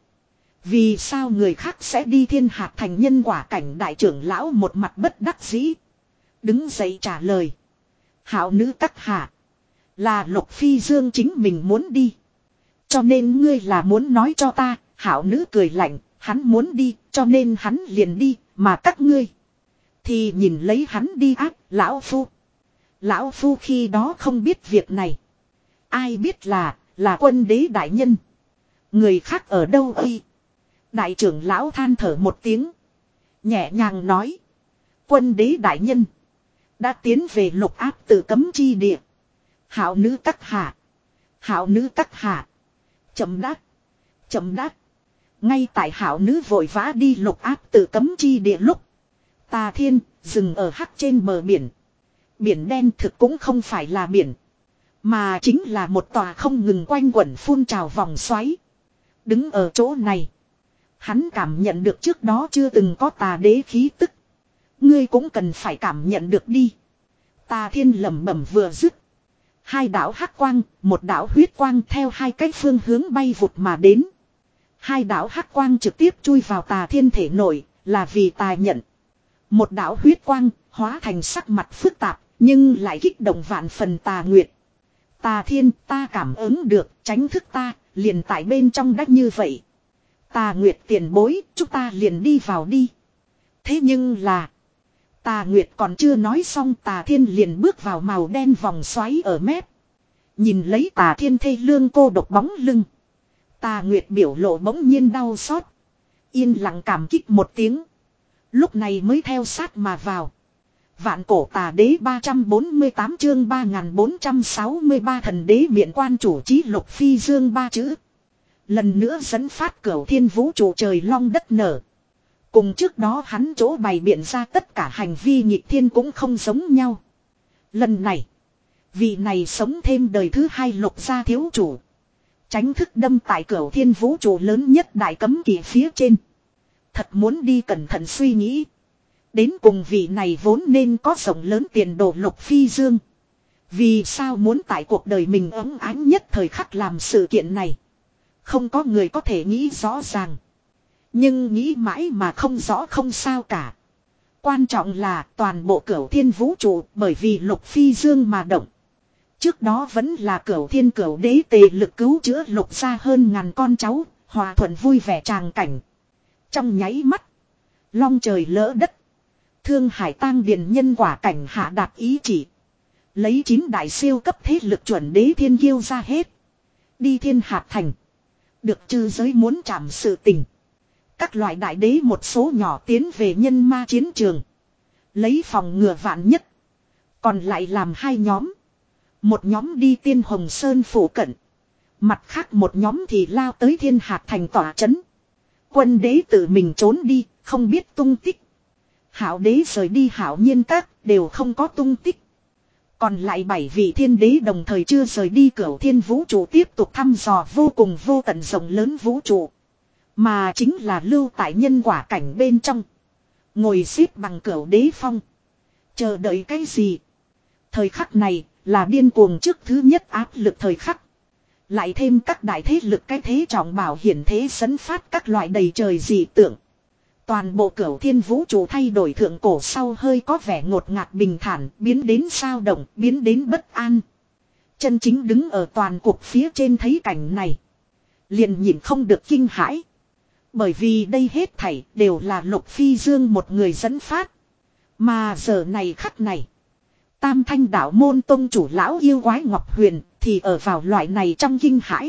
A: Vì sao người khác sẽ đi Thiên Hạc Thành nhân quả cảnh đại trưởng lão một mặt bất đắc dĩ. Đứng dậy trả lời. Hảo nữ các hạ. Là Lục Phi Dương chính mình muốn đi. Cho nên ngươi là muốn nói cho ta. Hảo nữ cười lạnh. Hắn muốn đi cho nên hắn liền đi. Mà các ngươi. Thì nhìn lấy hắn đi ác. Lão Phu. Lão Phu khi đó không biết việc này. Ai biết là. Là quân đế đại nhân. Người khác ở đâu ơi. Đại trưởng lão than thở một tiếng. Nhẹ nhàng nói. Quân đế đại nhân. Đã tiến về Lục Áp tự cấm chi địa. Hảo nữ các hạ. Hảo nữ các hạ. Chậm đát. Chậm đát. Ngay tại hảo nữ vội vã đi Lục Áp tự cấm chi địa lúc. Tà Thiên dừng ở hắc trên bờ biển. Biển đen thực cũng không phải là biển. Mà chính là một tòa không ngừng quanh quẩn phun trào vòng xoáy. Đứng ở chỗ này. Hắn cảm nhận được trước đó chưa từng có tà đế khí tức. Ngươi cũng cần phải cảm nhận được đi. Tà Thiên lẩm bẩm vừa dứt. Hai đạo hắc quang, một đạo huyết quang theo hai cái phương hướng bay vụt mà đến. Hai đạo hắc quang trực tiếp chui vào Tà Thiên thể nội, là vì tà nhận. Một đạo huyết quang, hóa thành sắc mặt phức tạp, nhưng lại kích động vạn phần Tà Nguyệt. Tà Thiên, ta cảm ứng được, tránh thức ta, liền tại bên trong đách như vậy. Tà Nguyệt tiền bối, chúng ta liền đi vào đi. Thế nhưng là... Tà Nguyệt còn chưa nói xong Tà Thiên liền bước vào màu đen vòng xoáy ở mép. Nhìn lấy Tà Thiên thê lương cô độc bóng lưng. Tà Nguyệt biểu lộ bỗng nhiên đau xót. Yên lặng cảm kích một tiếng. Lúc này mới theo sát mà vào. Vạn cổ Tà Đế ba trăm bốn mươi tám chương ba nghìn bốn trăm sáu mươi ba thần đế miện quan chủ chí Lục Phi Dương ba chữ. Lần nữa dẫn phát Cửu Thiên vũ trụ trời long đất nở. Cùng trước đó hắn chỗ bày biện ra tất cả hành vi nghịch thiên cũng không giống nhau. Lần này, vị này sống thêm đời thứ hai Lục gia thiếu chủ. Tránh thức đâm tại Cửu Thiên vũ trụ lớn nhất đại cấm kỵ phía trên. Thật muốn đi cẩn thận suy nghĩ. Đến cùng vị này vốn nên có rộng lớn tiền đồ Lục Phi Dương. Vì sao muốn tại cuộc đời mình ấm ánh nhất thời khắc làm sự kiện này. Không có người có thể nghĩ rõ ràng. Nhưng nghĩ mãi mà không rõ không sao cả. Quan trọng là toàn bộ Cửu Thiên vũ trụ bởi vì Lục Phi Dương mà động. Trước đó vẫn là Cửu Thiên Cửu Đế tề lực cứu chữa Lục gia hơn ngàn con cháu, hòa thuận vui vẻ tràng cảnh. Trong nháy mắt, long trời lỡ đất. Thương Hải Tang Điền nhân quả cảnh hạ đạt ý chỉ. Lấy chín đại siêu cấp thế lực chuẩn đế thiên kiêu ra hết. Đi Thiên Hạt Thành. Được chư giới muốn chạm sự tình. Các loại đại đế một số nhỏ tiến về nhân ma chiến trường. Lấy phòng ngừa vạn nhất. Còn lại làm hai nhóm. Một nhóm đi Tiên Hồng Sơn phủ cận. Mặt khác một nhóm thì lao tới Thiên Hạt Thành tỏa trấn. Quân đế tự mình trốn đi, không biết tung tích. Hảo đế rời đi Hảo Nhiên Các, đều không có tung tích. Còn lại bảy vị thiên đế đồng thời chưa rời đi Cửu Thiên vũ trụ tiếp tục thăm dò vô cùng vô tận rộng lớn vũ trụ. Mà chính là lưu tại nhân quả cảnh bên trong. Ngồi xếp bằng Cửu Đế Phong. Chờ đợi cái gì? Thời khắc này là điên cuồng trước thứ nhất áp lực thời khắc. Lại thêm các đại thế lực cái thế trọng bảo hiển thế dẫn phát các loại đầy trời dị tượng. Toàn bộ Cửu Thiên vũ trụ thay đổi thượng cổ sau hơi có vẻ ngột ngạt bình thản, biến đến sao động, biến đến bất an. Chân chính đứng ở toàn cục phía trên thấy cảnh này. Liền nhìn không được kinh hãi. Bởi vì đây hết thảy đều là Lục Phi Dương một người dẫn phát. Mà giờ này khắc này. Tam Thanh đạo môn tông chủ lão yêu quái Ngọc Huyền thì ở vào loại này trong kinh hãi.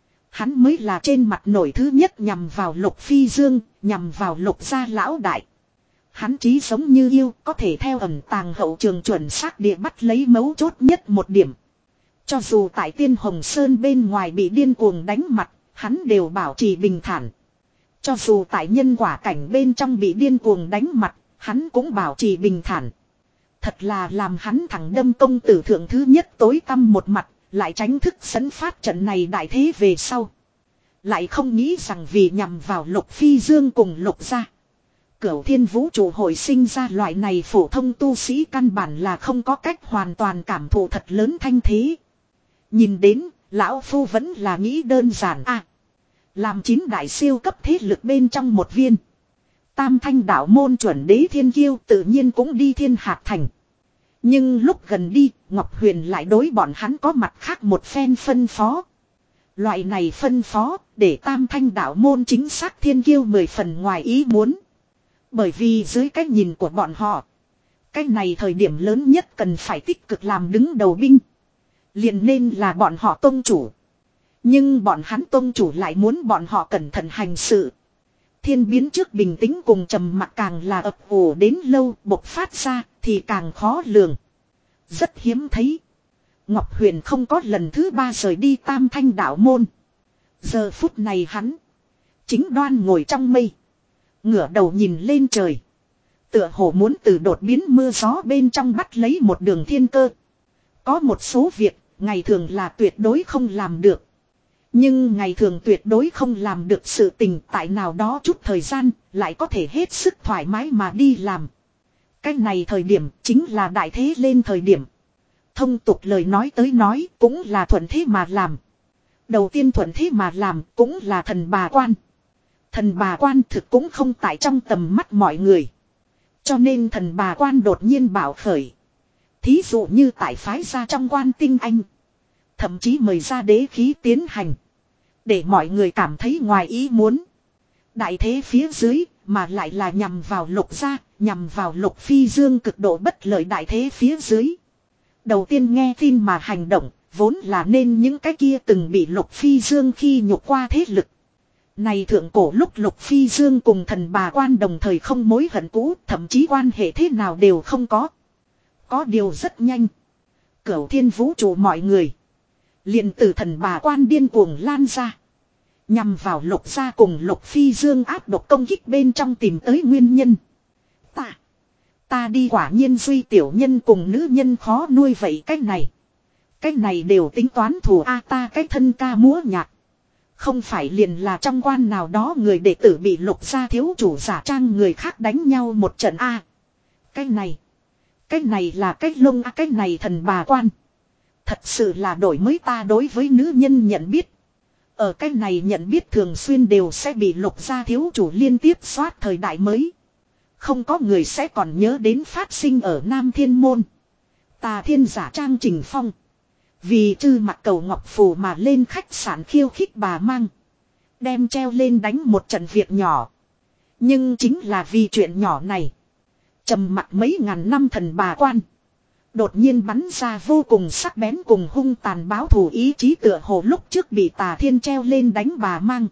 A: Hắn mới là trên mặt nổi thứ nhất nhằm vào Lục Phi Dương, nhằm vào Lục gia lão đại. Hắn trí giống như yêu, có thể theo ẩn tàng hậu trường chuẩn xác địa bắt lấy mấu chốt nhất một điểm. Cho dù tại Tiên Hồng Sơn bên ngoài bị điên cuồng đánh mặt, hắn đều bảo trì bình thản. Cho dù tại nhân quả cảnh bên trong bị điên cuồng đánh mặt, hắn cũng bảo trì bình thản. Thật là làm hắn thẳng đâm công tử thượng thứ nhất tối tăm một mặt, lại tránh thức dẫn phát trận này đại thế về sau. Lại không nghĩ rằng vì nhằm vào Lục Phi Dương cùng Lục gia. Cửu Thiên vũ trụ hồi sinh ra loại này phổ thông tu sĩ căn bản là không có cách hoàn toàn cảm thụ thật lớn thanh thế. Nhìn đến, lão phu vẫn là nghĩ đơn giản à. Làm chín đại siêu cấp thế lực bên trong một viên. Tam Thanh đạo môn chuẩn đế thiên kiêu tự nhiên cũng đi Thiên Hạt Thành. Nhưng lúc gần đi, Ngọc Huyền lại đối bọn hắn có mặt khác một phen phân phó. Loại này phân phó, để Tam Thanh đạo môn chính xác thiên kiêu mười phần ngoài ý muốn. Bởi vì dưới cái nhìn của bọn họ, cái này thời điểm lớn nhất cần phải tích cực làm đứng đầu binh. Liền nên là bọn họ tông chủ. Nhưng bọn hắn tông chủ lại muốn bọn họ cẩn thận hành sự. Thiên biến trước bình tĩnh cùng trầm mặc càng là ập ủ đến lâu bộc phát ra thì càng khó lường. Rất hiếm thấy. Ngọc Huyền không có lần thứ ba rời đi Tam Thanh đạo môn. Giờ phút này hắn chính đoan ngồi trong mây. Ngửa đầu nhìn lên trời. Tựa hồ muốn từ đột biến mưa gió bên trong bắt lấy một đường thiên cơ. Có một số việc ngày thường là tuyệt đối không làm được. Nhưng ngày thường tuyệt đối không làm được sự tình tại nào đó chút thời gian lại có thể hết sức thoải mái mà đi làm. Cái này thời điểm chính là đại thế lên thời điểm. Thông tục lời nói tới nói cũng là thuận thế mà làm. Đầu tiên thuận thế mà làm cũng là thần bà quan. Thần bà quan thực cũng không tại trong tầm mắt mọi người. Cho nên thần bà quan đột nhiên bảo khởi. Thí dụ như tại phái ra trong quan tinh anh. Thậm chí mời ra đế khí tiến hành. Để mọi người cảm thấy ngoài ý muốn. Đại thế phía dưới mà lại là nhằm vào Lục gia, nhằm vào Lục Phi Dương cực độ bất lợi đại thế phía dưới. Đầu tiên nghe tin mà hành động, vốn là nên những cái kia từng bị Lục Phi Dương khi nhục qua thế lực. Này thượng cổ lúc Lục Phi Dương cùng thần bà quan đồng thời không mối hận cũ, thậm chí quan hệ thế nào đều không có. Có điều rất nhanh. Cửu Thiên vũ trụ mọi người. Liền từ thần bà quan điên cuồng lan ra. Nhằm vào Lục gia cùng Lục Phi Dương áp độc công kích bên trong tìm tới nguyên nhân. Ta. Ta đi quả nhiên duy tiểu nhân cùng nữ nhân khó nuôi vậy cách này. Cách này đều tính toán thù a ta cái thân ca múa nhạc. Không phải liền là trong quan nào đó người đệ tử bị Lục gia thiếu chủ giả trang người khác đánh nhau một trận a. À, cái này. Cái này là cái lông a à, cái này thần bà quan. Thật sự là đổi mới ta đối với nữ nhân nhận biết. Ở cái này nhận biết thường xuyên đều sẽ bị Lục gia thiếu chủ liên tiếp soát thời đại mới. Không có người sẽ còn nhớ đến phát sinh ở Nam Thiên Môn. Tà Thiên giả trang Trình Phong. Vì trư mặt cầu ngọc phù mà lên khách sạn khiêu khích bà mang. Đem treo lên đánh một trận việc nhỏ. Nhưng chính là vì chuyện nhỏ này. Trầm mặc mấy ngàn năm thần bà quan. Đột nhiên bắn ra vô cùng sắc bén cùng hung tàn báo thù ý chí, tựa hồ lúc trước bị Tà Thiên treo lên đánh bà mang.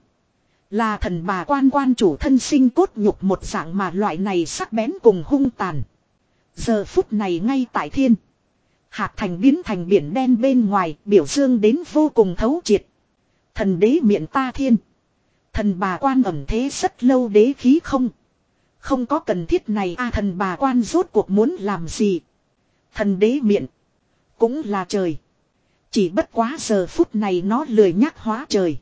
A: Là thần bà quan quan chủ thân sinh cốt nhục một dạng, mà loại này sắc bén cùng hung tàn. Giờ phút này ngay tại thiên. Hạt thành biến thành biển đen bên ngoài, biểu dương đến vô cùng thấu triệt. Thần đế miệng ta thiên. Thần bà quan ẩn thế rất lâu, đế khí không. Không có cần thiết này a. Thần bà quan rốt cuộc muốn làm gì? Thần đế miệng. Cũng là trời. Chỉ bất quá giờ phút này nó lười nhắc hóa trời.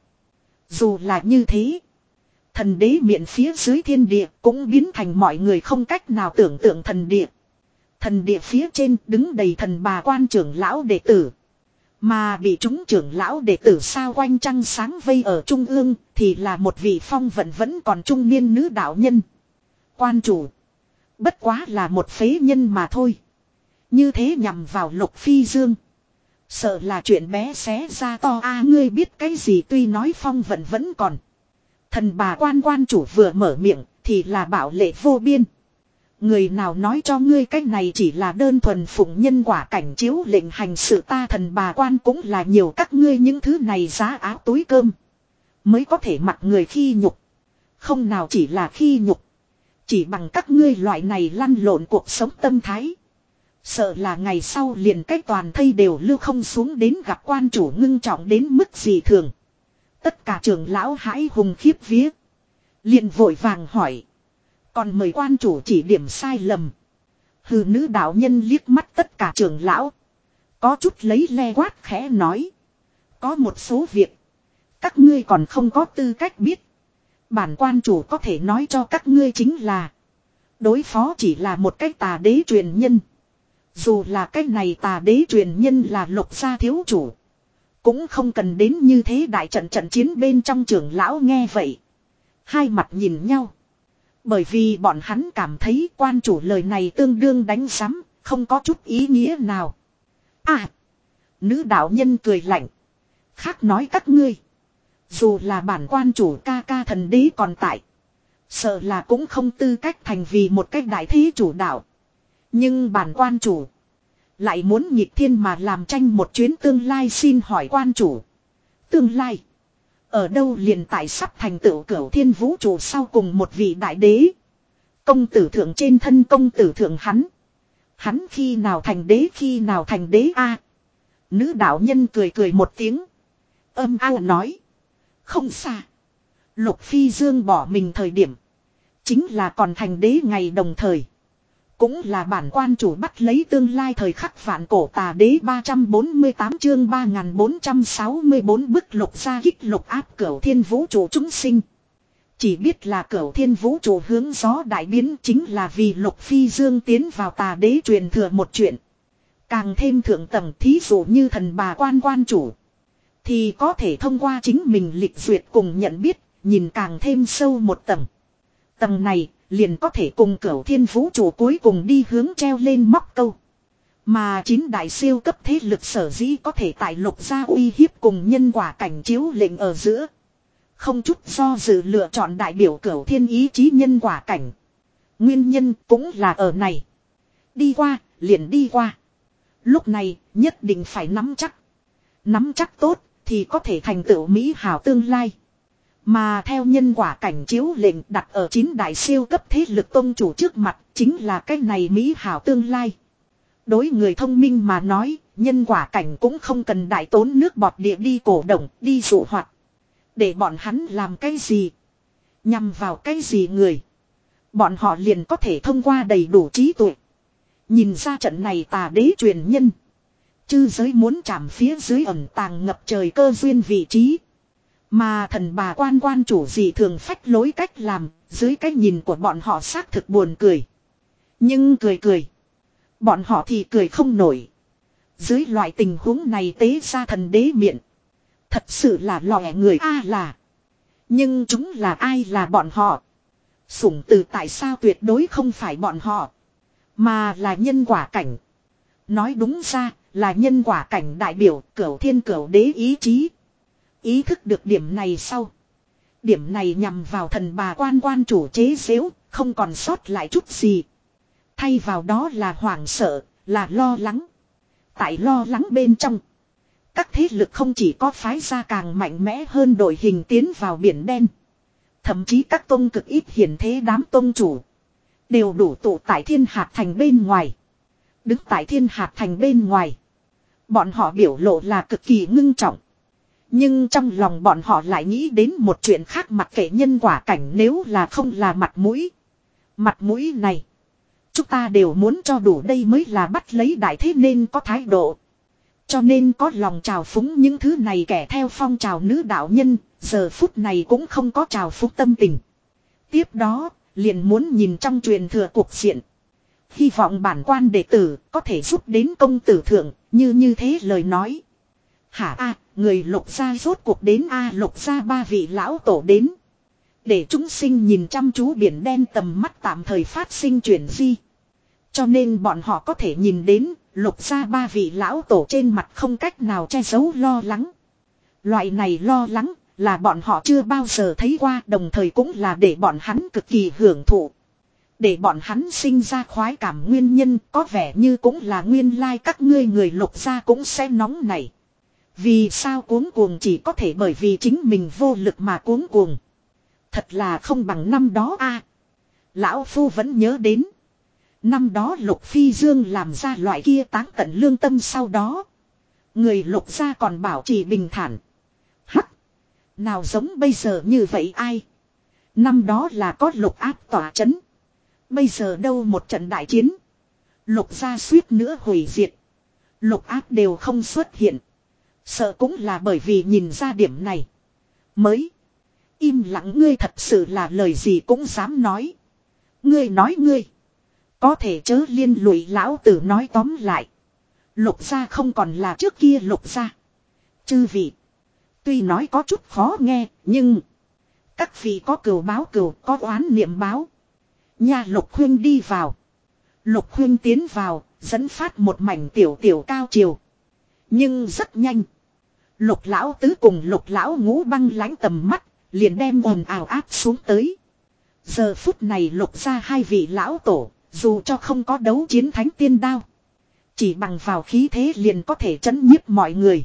A: Dù là như thế. Thần đế miệng phía dưới thiên địa cũng biến thành mọi người không cách nào tưởng tượng thần địa. Thần địa phía trên đứng đầy thần bà quan trưởng lão đệ tử. Mà bị chúng trưởng lão đệ tử sao quanh trăng sáng vây ở trung ương thì là một vị phong vận vẫn còn trung niên nữ đạo nhân. Quan chủ. Bất quá là một phế nhân mà thôi. Như thế nhằm vào Lục Phi Dương. Sợ là chuyện bé xé ra to a. Ngươi biết cái gì? Tuy nói phong vận vẫn còn. Thần bà quan quan chủ vừa mở miệng thì là bảo lệ vô biên. Người nào nói cho ngươi cái này chỉ là đơn thuần phụng nhân quả cảnh chiếu lệnh hành sự? Ta thần bà quan cũng là nhiều các ngươi những thứ này giá áo túi cơm. Mới có thể mặc người khi nhục. Không nào chỉ là khi nhục. Chỉ bằng các ngươi loại này lăn lộn cuộc sống tâm thái. Sợ là ngày sau liền cái toàn thây đều lưu không xuống đến gặp quan chủ ngưng trọng đến mức gì thường. Tất cả trưởng lão hãi hùng khiếp vía. Liền vội vàng hỏi. Còn mời quan chủ chỉ điểm sai lầm. Hừ, nữ đạo nhân liếc mắt tất cả trưởng lão. Có chút lấy le quát khẽ nói. Có một số việc. Các ngươi còn không có tư cách biết. Bản quan chủ có thể nói cho các ngươi chính là. Đối phó chỉ là một cái tà đế truyền nhân. Dù là cái này tà đế truyền nhân là Lục gia thiếu chủ. Cũng không cần đến như thế. Đại trận trận chiến bên trong trưởng lão nghe vậy. Hai mặt nhìn nhau. Bởi vì bọn hắn cảm thấy quan chủ lời này tương đương đánh sắm. Không có chút ý nghĩa nào. À. Nữ đạo nhân cười lạnh. Khác nói các ngươi. Dù là bản quan chủ ca ca thần đế còn tại. Sợ là cũng không tư cách thành vì một cách đại thế chủ đạo. Nhưng bản quan chủ. Lại muốn nghịch thiên mà làm tranh một chuyến tương lai. Xin hỏi quan chủ. Tương lai. Ở đâu? Liền tại sắp thành tựu cửu thiên vũ trụ sau cùng một vị đại đế. Công tử thượng trên thân công tử thượng hắn. Hắn khi nào thành đế, khi nào thành đế a? Nữ đạo nhân cười cười một tiếng. Âm ao nói. Không xa. Lục Phi Dương bỏ mình thời điểm. Chính là còn thành đế ngày đồng thời. Cũng là bản quan chủ bắt lấy tương lai thời khắc vạn cổ tà đế. Ba trăm bốn mươi tám chương ba nghìn bốn trăm sáu mươi bốn bức lục gia kích lục áp cửu thiên vũ trụ chúng sinh. Chỉ biết là cửu thiên vũ trụ hướng gió đại biến chính là vì Lục Phi Dương tiến vào tà đế truyền thừa một chuyện. Càng thêm thượng tầng, thí dụ như thần bà quan quan chủ. Thì có thể thông qua chính mình lịch duyệt cùng nhận biết, nhìn càng thêm sâu một tầng. Tầng này liền có thể cùng cửu thiên vũ trụ cuối cùng đi hướng treo lên móc câu. Mà chín đại siêu cấp thế lực sở dĩ có thể tại Lục gia uy hiếp cùng nhân quả cảnh chiếu lệnh ở giữa. Không chút do dự lựa chọn đại biểu cửu thiên ý chí nhân quả cảnh. Nguyên nhân cũng là ở này. Đi qua, liền đi qua. Lúc này nhất định phải nắm chắc. Nắm chắc tốt thì có thể thành tựu mỹ hảo tương lai. Mà theo nhân quả cảnh chiếu lệnh đặt ở chín đại siêu cấp thế lực tông chủ trước mặt chính là cái này mỹ hảo tương lai. Đối người thông minh mà nói, nhân quả cảnh cũng không cần đại tốn nước bọt địa đi cổ động, đi dụ hoạt. Để bọn hắn làm cái gì? Nhằm vào cái gì người? Bọn họ liền có thể thông qua đầy đủ trí tuệ. Nhìn ra trận này tà đế truyền nhân. Chư giới muốn chạm phía dưới ẩn tàng ngập trời cơ duyên vị trí. Mà thần bà quan quan chủ gì thường phách lối cách làm, dưới cái nhìn của bọn họ xác thực buồn cười. Nhưng cười cười. Bọn họ thì cười không nổi. Dưới loại tình huống này tế ra thần đế miệng. Thật sự là lòe người a là. Nhưng chúng là ai? Là bọn họ. Sủng từ tại sao tuyệt đối không phải bọn họ. Mà là nhân quả cảnh. Nói đúng ra là nhân quả cảnh đại biểu cửu thiên cửu đế ý chí. Ý thức được điểm này sau. Điểm này nhằm vào thần bà quan quan chủ chế xếu, không còn sót lại chút gì. Thay vào đó là hoảng sợ, là lo lắng. Tại lo lắng bên trong. Các thế lực không chỉ có phái ra càng mạnh mẽ hơn đội hình tiến vào biển đen. Thậm chí các tông cực ít hiển thế đám tông chủ. Đều đủ tụ tại thiên hạt thành bên ngoài. Đứng tại thiên hạt thành bên ngoài. Bọn họ biểu lộ là cực kỳ ngưng trọng. Nhưng trong lòng bọn họ lại nghĩ đến một chuyện khác, mặc kệ nhân quả cảnh nếu là không là mặt mũi. Mặt mũi này. Chúng ta đều muốn cho đủ đây mới là bắt lấy đại thế nên có thái độ. Cho nên có lòng trào phúng những thứ này kẻ theo phong trào nữ đạo nhân, giờ phút này cũng không có trào phúng tâm tình. Tiếp đó, liền muốn nhìn trong truyền thừa cuộc diện. Hy vọng bản quan đệ tử có thể giúp đến công tử thượng, như như thế lời nói. Hả a người Lục gia rốt cuộc đến a Lục gia ba vị lão tổ đến. Để chúng sinh nhìn chăm chú biển đen, tầm mắt tạm thời phát sinh chuyển di. Cho nên bọn họ có thể nhìn đến Lục gia ba vị lão tổ trên mặt không cách nào che giấu lo lắng. Loại này lo lắng là bọn họ chưa bao giờ thấy qua, đồng thời cũng là để bọn hắn cực kỳ hưởng thụ. Để bọn hắn sinh ra khoái cảm nguyên nhân có vẻ như cũng là nguyên lai các ngươi người Lục gia cũng sẽ nóng nảy. Vì sao cuống cuồng chỉ có thể bởi vì chính mình vô lực mà cuống cuồng. Thật là không bằng năm đó a. Lão Phu vẫn nhớ đến. Năm đó Lục Phi Dương làm ra loại kia táng tận lương tâm sau đó. Người Lục gia còn bảo trì bình thản. Hắc. Nào giống bây giờ như vậy ai. Năm đó là có Lục áp tỏa chấn. Bây giờ đâu một trận đại chiến. Lục gia suýt nữa hủy diệt. Lục áp đều không xuất hiện. Sợ cũng là bởi vì nhìn ra điểm này. Mới. Im lặng, ngươi thật sự là lời gì cũng dám nói. Ngươi nói ngươi. Có thể chớ liên lụy lão tử, nói tóm lại. Lục gia không còn là trước kia Lục gia. Chư vị. Tuy nói có chút khó nghe, nhưng. Các vị có cừu báo cừu, có oán niệm báo. Nhà Lục huynh đi vào. Lục huynh tiến vào, dẫn phát một mảnh tiểu tiểu cao chiều. Nhưng rất nhanh. Lục lão tứ cùng Lục lão ngũ băng lãnh tầm mắt, liền đem ồn ào áp xuống tới. Giờ phút này Lục gia hai vị lão tổ, dù cho không có đấu chiến thánh tiên đao. Chỉ bằng vào khí thế liền có thể trấn nhiếp mọi người.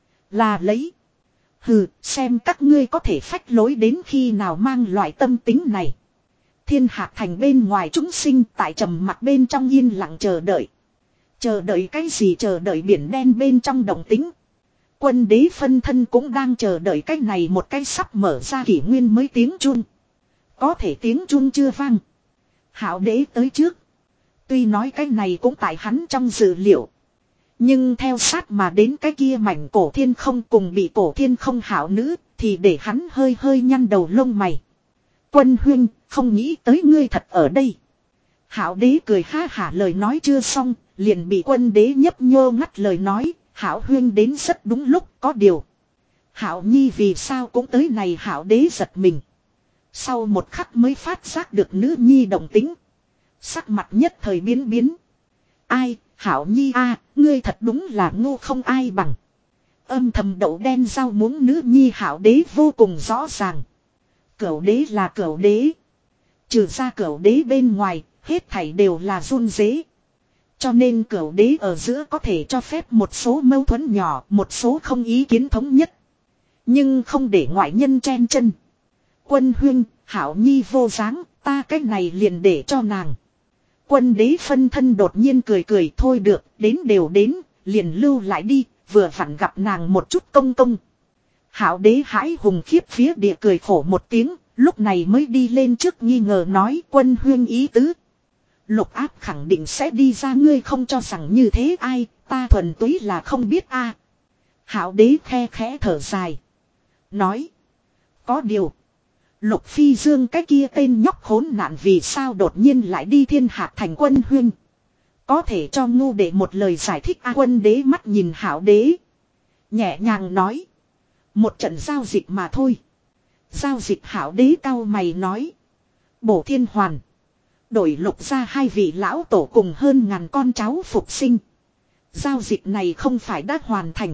A: Là lấy. Hừ, xem các ngươi có thể phách lối đến khi nào mang loại tâm tính này. Thiên Hạc thành bên ngoài chúng sinh tại trầm mặc bên trong yên lặng chờ đợi. Chờ đợi cái gì? Chờ đợi biển đen bên trong động tĩnh. Quân đế phân thân cũng đang chờ đợi cái này một cái sắp mở ra kỷ nguyên mới tiếng chun. Có thể tiếng chun chưa vang. Hạo đế tới trước. Tuy nói cái này cũng tại hắn trong dự liệu. Nhưng theo sát mà đến cái kia mảnh cổ thiên không cùng bị cổ thiên không hảo nữ, thì để hắn hơi hơi nhăn đầu lông mày. Quân huynh, không nghĩ tới ngươi thật ở đây. Hạo đế cười ha hả, lời nói chưa xong, liền bị quân đế nhấp nhô ngắt lời nói. Hạo huynh đến rất đúng lúc, có điều. Hạo nhi vì sao cũng tới này? Hạo đế giật mình. Sau một khắc mới phát giác được nữ nhi động tính. Sắc mặt nhất thời biến biến. Ai, Hạo nhi a, ngươi thật đúng là ngu không ai bằng. Âm thầm đậu đen rau muống nữ nhi. Hạo đế vô cùng rõ ràng. Cửu đế là cửu đế. Trừ ra cửu đế bên ngoài, hết thảy đều là run rế. Cho nên cửu đế ở giữa có thể cho phép một số mâu thuẫn nhỏ, một số không ý kiến thống nhất. Nhưng không để ngoại nhân chen chân. Quân huynh, Hạo nhi vô dáng, ta cách này liền để cho nàng. Quân đế phân thân đột nhiên cười cười, thôi được, đến đều đến, liền lưu lại đi, vừa vặn gặp nàng một chút công công. Hạo đế hãi hùng khiếp phía địa cười khổ một tiếng, lúc này mới đi lên trước nghi ngờ nói, quân huynh ý tứ. Lục áp khẳng định sẽ đi ra, ngươi không cho rằng như thế ai, ta thuần túy là không biết a. À. Hạo đế khe khẽ thở dài. Nói. Có điều. Lục Phi Dương cái kia tên nhóc khốn nạn vì sao đột nhiên lại đi Thiên Hạc thành? Quân huynh. Có thể cho ngu để một lời giải thích a? À, quân đế mắt nhìn Hạo đế. Nhẹ nhàng nói. Một trận giao dịch mà thôi. Giao dịch? Hạo đế cau mày nói. Bổ thiên hoàn. Đổi Lục ra hai vị lão tổ cùng hơn ngàn con cháu phục sinh. Giao dịch này không phải đã hoàn thành.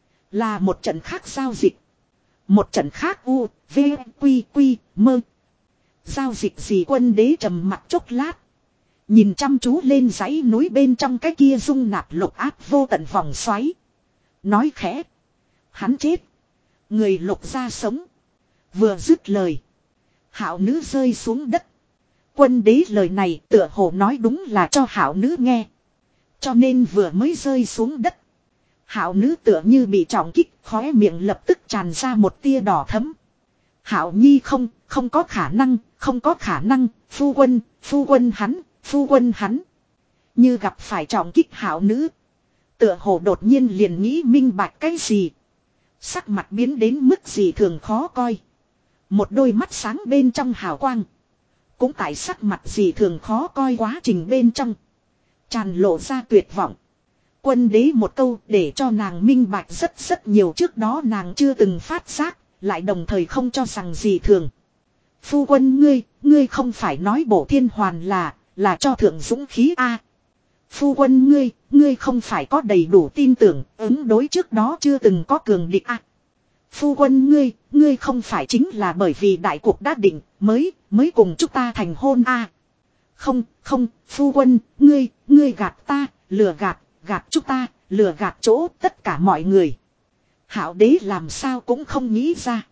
A: Là một trận khác giao dịch. Một trận khác u, v, quy, quy, mơ. Giao dịch gì? Quân đế trầm mặt chốc lát. Nhìn chăm chú lên dãy núi bên trong cái kia dung nạp lục áp vô tận vòng xoáy. Nói khẽ. Hắn chết. Người lục ra sống. Vừa dứt lời. Hạo nữ rơi xuống đất. Quân đế lời này tựa hồ nói đúng là cho hạo nữ nghe. Cho nên vừa mới rơi xuống đất. Hạo nữ tựa như bị trọng kích, khóe miệng lập tức tràn ra một tia đỏ thấm. Hạo nhi không, không có khả năng, không có khả năng, phu quân, phu quân hắn, phu quân hắn. Như gặp phải trọng kích hạo nữ. Tựa hồ đột nhiên liền nghĩ minh bạch cái gì. Sắc mặt biến đến mức gì thường khó coi. Một đôi mắt sáng bên trong hào quang. Cũng tại sắc mặt gì thường khó coi quá trình bên trong. Tràn lộ ra tuyệt vọng. Quân đế một câu để cho nàng minh bạch rất rất nhiều, trước đó nàng chưa từng phát giác, lại đồng thời không cho rằng gì thường. Phu quân ngươi, ngươi không phải nói bổ thiên hoàn là, là cho thượng dũng khí a? Phu quân ngươi, ngươi không phải có đầy đủ tin tưởng, ứng đối trước đó chưa từng có cường địch a? Phu quân ngươi, ngươi không phải chính là bởi vì đại cuộc đã định, mới, mới cùng chúng ta thành hôn a? Không, không, phu quân, ngươi, ngươi gạt ta, lừa gạt, gạt chúng ta, lừa gạt chỗ tất cả mọi người. Hạo đế làm sao cũng không nghĩ ra.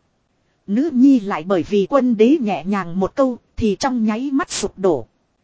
A: Nữ nhi lại bởi vì quân đế nhẹ nhàng một câu thì trong nháy mắt sụp đổ.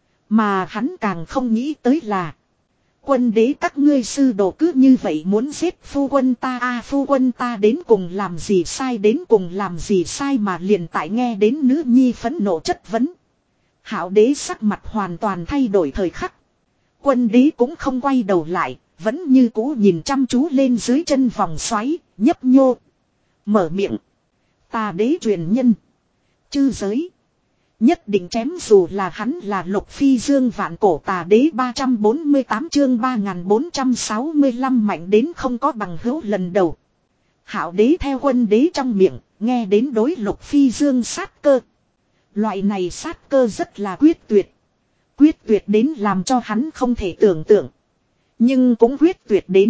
A: Mà hắn càng không nghĩ tới là quân đế các ngươi sư đồ cứ như vậy muốn giết phu quân ta a? Phu quân ta đến cùng làm gì sai, đến cùng làm gì sai mà liền tại nghe đến nữ nhi phẫn nộ chất vấn. Hạo đế sắc mặt hoàn toàn thay đổi thời khắc. Quân đế cũng không quay đầu lại, vẫn như cũ nhìn chăm chú lên dưới chân vòng xoáy, nhấp nhô. Mở miệng. Ta đế truyền nhân. Chư giới. Nhất định chém dù là hắn là Lục Phi Dương vạn cổ tà đế. Ba trăm bốn mươi tám chương ba nghìn bốn trăm sáu mươi lăm mạnh đến không có bằng hữu lần đầu. Hạo đế theo quân đế trong miệng, nghe đến đối Lục Phi Dương sát cơ. Loại này sát cơ rất là quyết tuyệt. Quyết tuyệt đến làm cho hắn không thể tưởng tượng. Nhưng cũng quyết tuyệt đến.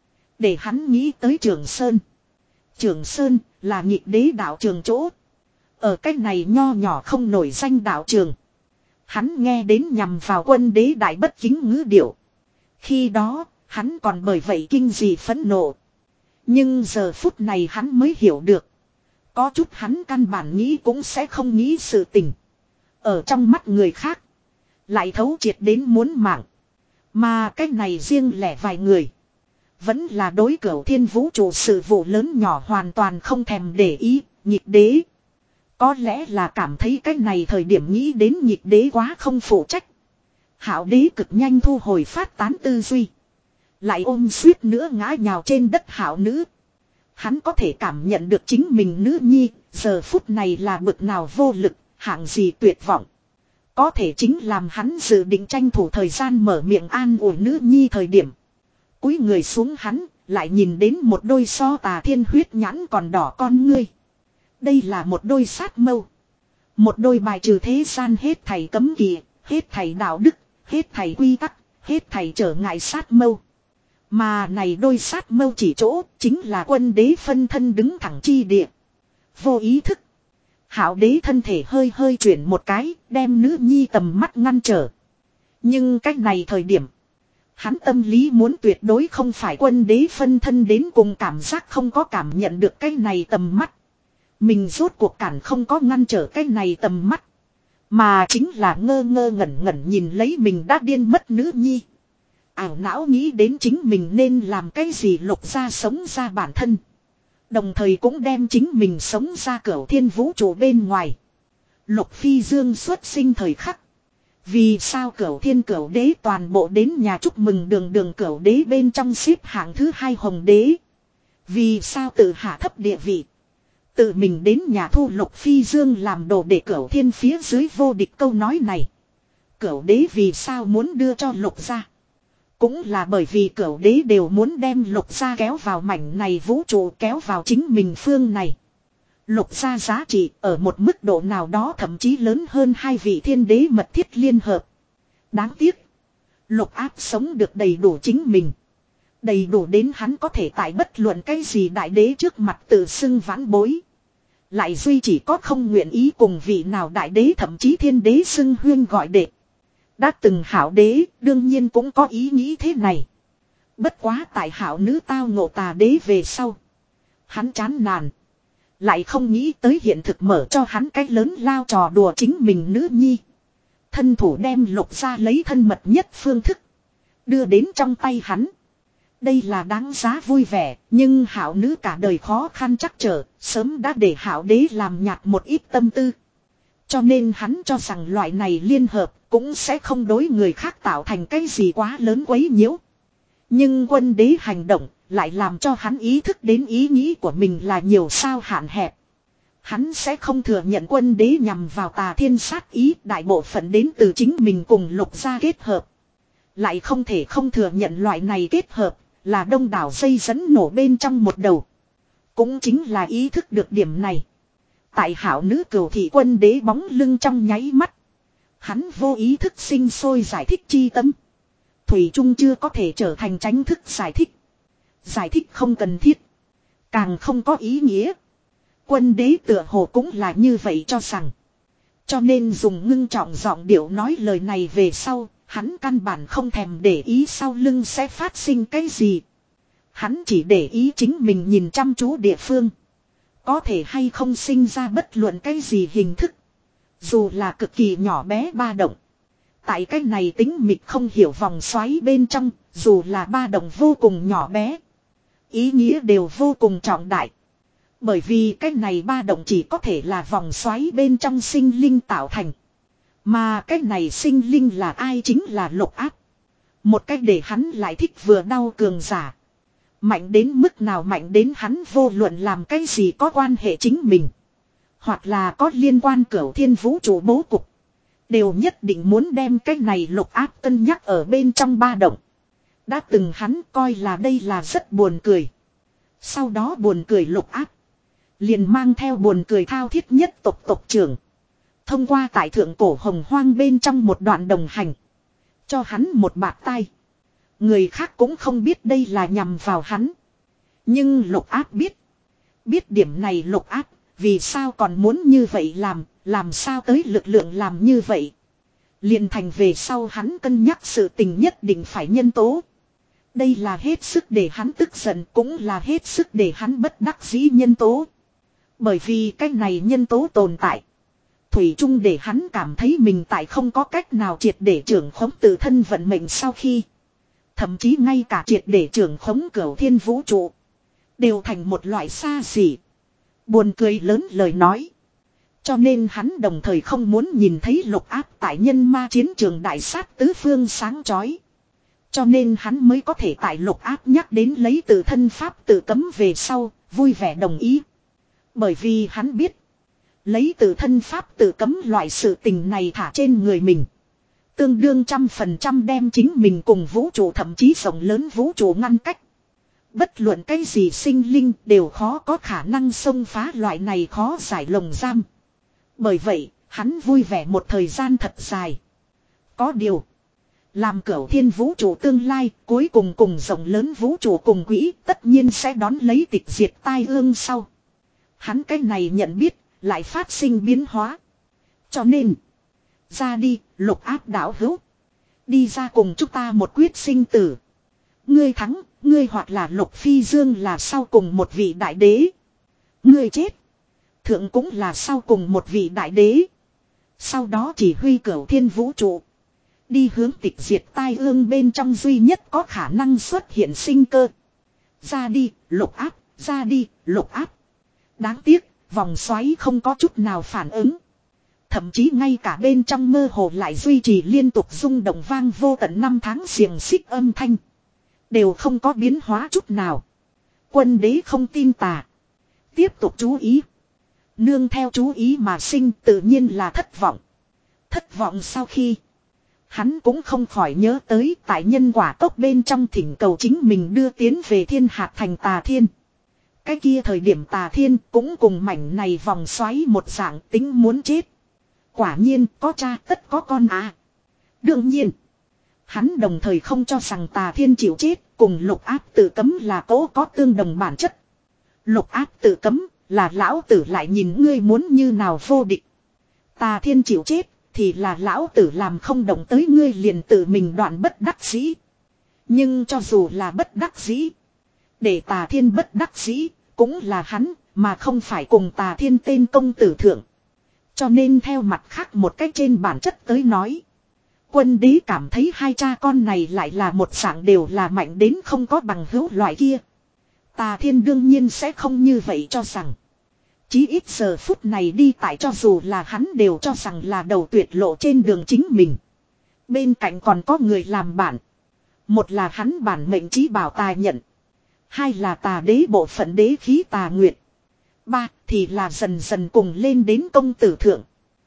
A: Để hắn nghĩ tới Trường Sơn. Trường Sơn là nhị đế đạo trường chỗ. Ở cách này nho nhỏ không nổi danh đạo trường. Hắn nghe đến nhằm vào quân đế đại bất kính ngữ điệu. Khi đó, hắn còn bởi vậy kinh dị phẫn nộ. Nhưng giờ phút này hắn mới hiểu được. Có chút hắn căn bản nghĩ cũng sẽ không nghĩ sự tình. Ở trong mắt người khác. Lại thấu triệt đến muốn mạng. Mà cái này riêng lẻ vài người. Vẫn là đối cửu thiên vũ trụ sự vụ lớn nhỏ hoàn toàn không thèm để ý. Nhịp đế. Có lẽ là cảm thấy cái này thời điểm nghĩ đến nhịp đế quá không phụ trách. Hạo đế cực nhanh thu hồi phát tán tư duy. Lại ôm suýt nữa ngã nhào trên đất hạo nữ. Hắn có thể cảm nhận được chính mình nữ nhi. Giờ phút này là bực nào vô lực. Hạng gì tuyệt vọng. Có thể chính làm hắn dự định tranh thủ thời gian mở miệng an ủi nữ nhi thời điểm. Cúi người xuống hắn, lại nhìn đến một đôi so tà thiên huyết nhãn còn đỏ con ngươi. Đây là một đôi sát mâu. Một đôi bài trừ thế gian hết thảy cấm kỵ, hết thảy đạo đức, hết thảy quy tắc, hết thảy trở ngại sát mâu. Mà này đôi sát mâu chỉ chỗ, chính là quân đế phân thân đứng thẳng chi địa. Vô ý thức. Hạo đế thân thể hơi hơi chuyển một cái, đem nữ nhi tầm mắt ngăn trở. Nhưng cách này thời điểm. Hắn tâm lý muốn tuyệt đối không phải quân đế phân thân đến cùng cảm giác không có cảm nhận được cái này tầm mắt. Mình rốt cuộc cản không có ngăn trở cái này tầm mắt. Mà chính là ngơ ngơ ngẩn ngẩn nhìn lấy mình đã điên mất nữ nhi. Ảo não nghĩ đến chính mình nên làm cái gì lục ra sống ra bản thân. Đồng thời cũng đem chính mình sống ra cửu thiên vũ trụ bên ngoài. Lục Phi Dương xuất sinh thời khắc. Vì sao cửu thiên cửu đế toàn bộ đến nhà chúc mừng đường đường cửu đế bên trong xếp hạng thứ hai hồng đế. Vì sao tự hạ thấp địa vị. Tự mình đến nhà thu Lục Phi Dương làm đồ để cửu thiên phía dưới vô địch câu nói này. Cửu đế vì sao muốn đưa cho Lục ra. Cũng là bởi vì cửu đế đều muốn đem Lục gia kéo vào mảnh này vũ trụ, kéo vào chính mình phương này. Lục gia giá trị ở một mức độ nào đó thậm chí lớn hơn hai vị thiên đế mật thiết liên hợp. Đáng tiếc. Lục áp sống được đầy đủ chính mình. Đầy đủ đến hắn có thể tại bất luận cái gì đại đế trước mặt tự xưng vãn bối. Lại duy chỉ có không nguyện ý cùng vị nào đại đế thậm chí thiên đế xưng huyên gọi đệ. Đã từng hảo đế đương nhiên cũng có ý nghĩ thế này. Bất quá tại hảo nữ tao ngộ tà đế về sau. Hắn chán nản. Lại không nghĩ tới hiện thực mở cho hắn cái lớn lao trò đùa chính mình nữ nhi. Thân thủ đem Lục ra lấy thân mật nhất phương thức. Đưa đến trong tay hắn. Đây là đáng giá vui vẻ. Nhưng hảo nữ cả đời khó khăn chắc trở. Sớm đã để hảo đế làm nhạt một ít tâm tư. Cho nên hắn cho rằng loại này liên hợp cũng sẽ không đối người khác tạo thành cái gì quá lớn quấy nhiễu. Nhưng quân đế hành động lại làm cho hắn ý thức đến ý nghĩ của mình là nhiều sao hạn hẹp. Hắn sẽ không thừa nhận quân đế nhằm vào Tà Thiên sát ý, đại bộ phận đến từ chính mình cùng Lục gia kết hợp. Lại không thể không thừa nhận loại này kết hợp là đông đảo dây dẫn nổ bên trong một đầu. Cũng chính là ý thức được điểm này. Tại hảo nữ cửu thị quân đế bóng lưng trong nháy mắt. Hắn vô ý thức sinh sôi giải thích chi tâm. Thủy Trung chưa có thể trở thành tránh thức giải thích. Giải thích không cần thiết. Càng không có ý nghĩa. Quân đế tựa hồ cũng là như vậy cho rằng. Cho nên dùng ngưng trọng giọng điệu nói lời này về sau. Hắn căn bản không thèm để ý sau lưng sẽ phát sinh cái gì. Hắn chỉ để ý chính mình nhìn chăm chú địa phương. Có thể hay không sinh ra bất luận cái gì hình thức. Dù là cực kỳ nhỏ bé ba động. Tại cái này tính mịch không hiểu vòng xoáy bên trong. Dù là ba động vô cùng nhỏ bé. Ý nghĩa đều vô cùng trọng đại. Bởi vì cái này ba động chỉ có thể là vòng xoáy bên trong sinh linh tạo thành. Mà cái này sinh linh là ai chính là Lục Áp. Một cách để hắn lại thích vừa đau cường giả. Mạnh đến mức nào mạnh đến hắn vô luận làm cái gì có quan hệ chính mình. Hoặc là có liên quan cửu thiên vũ trụ bố cục. Đều nhất định muốn đem cái này Lục Áp cân nhắc ở bên trong ba động. Đã từng hắn coi là đây là rất buồn cười. Sau đó buồn cười Lục Áp. Liền mang theo buồn cười thao thiết nhất tộc tộc trưởng. Thông qua tại thượng cổ hồng hoang bên trong một đoạn đồng hành. Cho hắn một bạt tay. Người khác cũng không biết đây là nhằm vào hắn. Nhưng Lục Áp biết. Biết điểm này Lục Áp. Vì sao còn muốn như vậy làm. Làm sao tới lực lượng làm như vậy. Liền thành về sau hắn cân nhắc sự tình nhất định phải nhân tố. Đây là hết sức để hắn tức giận. Cũng là hết sức để hắn bất đắc dĩ nhân tố. Bởi vì cái này nhân tố tồn tại. Thủy chung để hắn cảm thấy mình tại không có cách nào triệt để trưởng khống tự thân vận mệnh sau khi. Thậm chí ngay cả triệt để trưởng khống cửu thiên vũ trụ. Đều thành một loại xa xỉ. Buồn cười lớn lời nói. Cho nên hắn đồng thời không muốn nhìn thấy Lục Áp tại nhân ma chiến trường đại sát tứ phương sáng chói. Cho nên hắn mới có thể tại Lục Áp nhắc đến lấy tự thân pháp tự cấm về sau, vui vẻ đồng ý. Bởi vì hắn biết. Lấy tự thân pháp tự cấm loại sự tình này thả trên người mình. Tương đương trăm phần trăm đem chính mình cùng vũ trụ thậm chí rộng lớn vũ trụ ngăn cách. Bất luận cái gì sinh linh đều khó có khả năng xông phá loại này khó giải lồng giam. Bởi vậy, hắn vui vẻ một thời gian thật dài. Có điều. Làm cửu thiên vũ trụ tương lai, cuối cùng cùng rộng lớn vũ trụ cùng quỹ, tất nhiên sẽ đón lấy tịch diệt tai ương sau. Hắn cái này nhận biết, lại phát sinh biến hóa. Cho nên, ra đi, Lục Áp đảo hữu. Đi ra cùng chúng ta một quyết sinh tử. Ngươi thắng, ngươi hoặc là Lục Phi Dương là sau cùng một vị đại đế. Ngươi chết. Thượng cũng là sau cùng một vị đại đế. Sau đó chỉ huy cửu thiên vũ trụ. Đi hướng tịch diệt tai ương bên trong duy nhất có khả năng xuất hiện sinh cơ. Ra đi, Lục Áp, ra đi, Lục Áp. Đáng tiếc, vòng xoáy không có chút nào phản ứng. Thậm chí ngay cả bên trong mơ hồ lại duy trì liên tục rung động vang vô tận năm tháng xiềng xích âm thanh. Đều không có biến hóa chút nào. Quân đế không tin tà. Tiếp tục chú ý. Nương theo chú ý mà sinh tự nhiên là thất vọng. Thất vọng sau khi. Hắn cũng không khỏi nhớ tới tại nhân quả cốc bên trong thỉnh cầu chính mình đưa tiến về thiên hạt thành Tà Thiên. Cái kia thời điểm Tà Thiên cũng cùng mảnh này vòng xoáy một dạng tính muốn chết. Quả nhiên có cha tất có con à. Đương nhiên. Hắn đồng thời không cho rằng Tà Thiên chịu chết cùng Lục Áp tự cấm là cố có tương đồng bản chất. Lục Áp tự cấm là lão tử lại nhìn ngươi muốn như nào vô địch. Tà Thiên chịu chết Thì là lão tử làm không động tới ngươi liền tự mình đoạn bất đắc dĩ. Nhưng cho dù là bất đắc dĩ. Để Tà Thiên bất đắc dĩ. Cũng là hắn. Mà không phải cùng Tà Thiên tên công tử thượng. Cho nên theo mặt khác một cách trên bản chất tới nói. Quân đế cảm thấy hai cha con này lại là một dạng đều là mạnh đến không có bằng hữu loại kia. Tà Thiên đương nhiên sẽ không như vậy cho rằng. Chí ít giờ phút này đi tại cho dù là hắn đều cho rằng là đầu tuyệt lộ trên đường chính mình. Bên cạnh còn có người làm bản. Một là hắn bản mệnh chí bảo Tà Nhận. Hai là Tà Đế bộ phận đế khí Tà Nguyệt. Ba thì là dần dần cùng lên đến công tử thượng.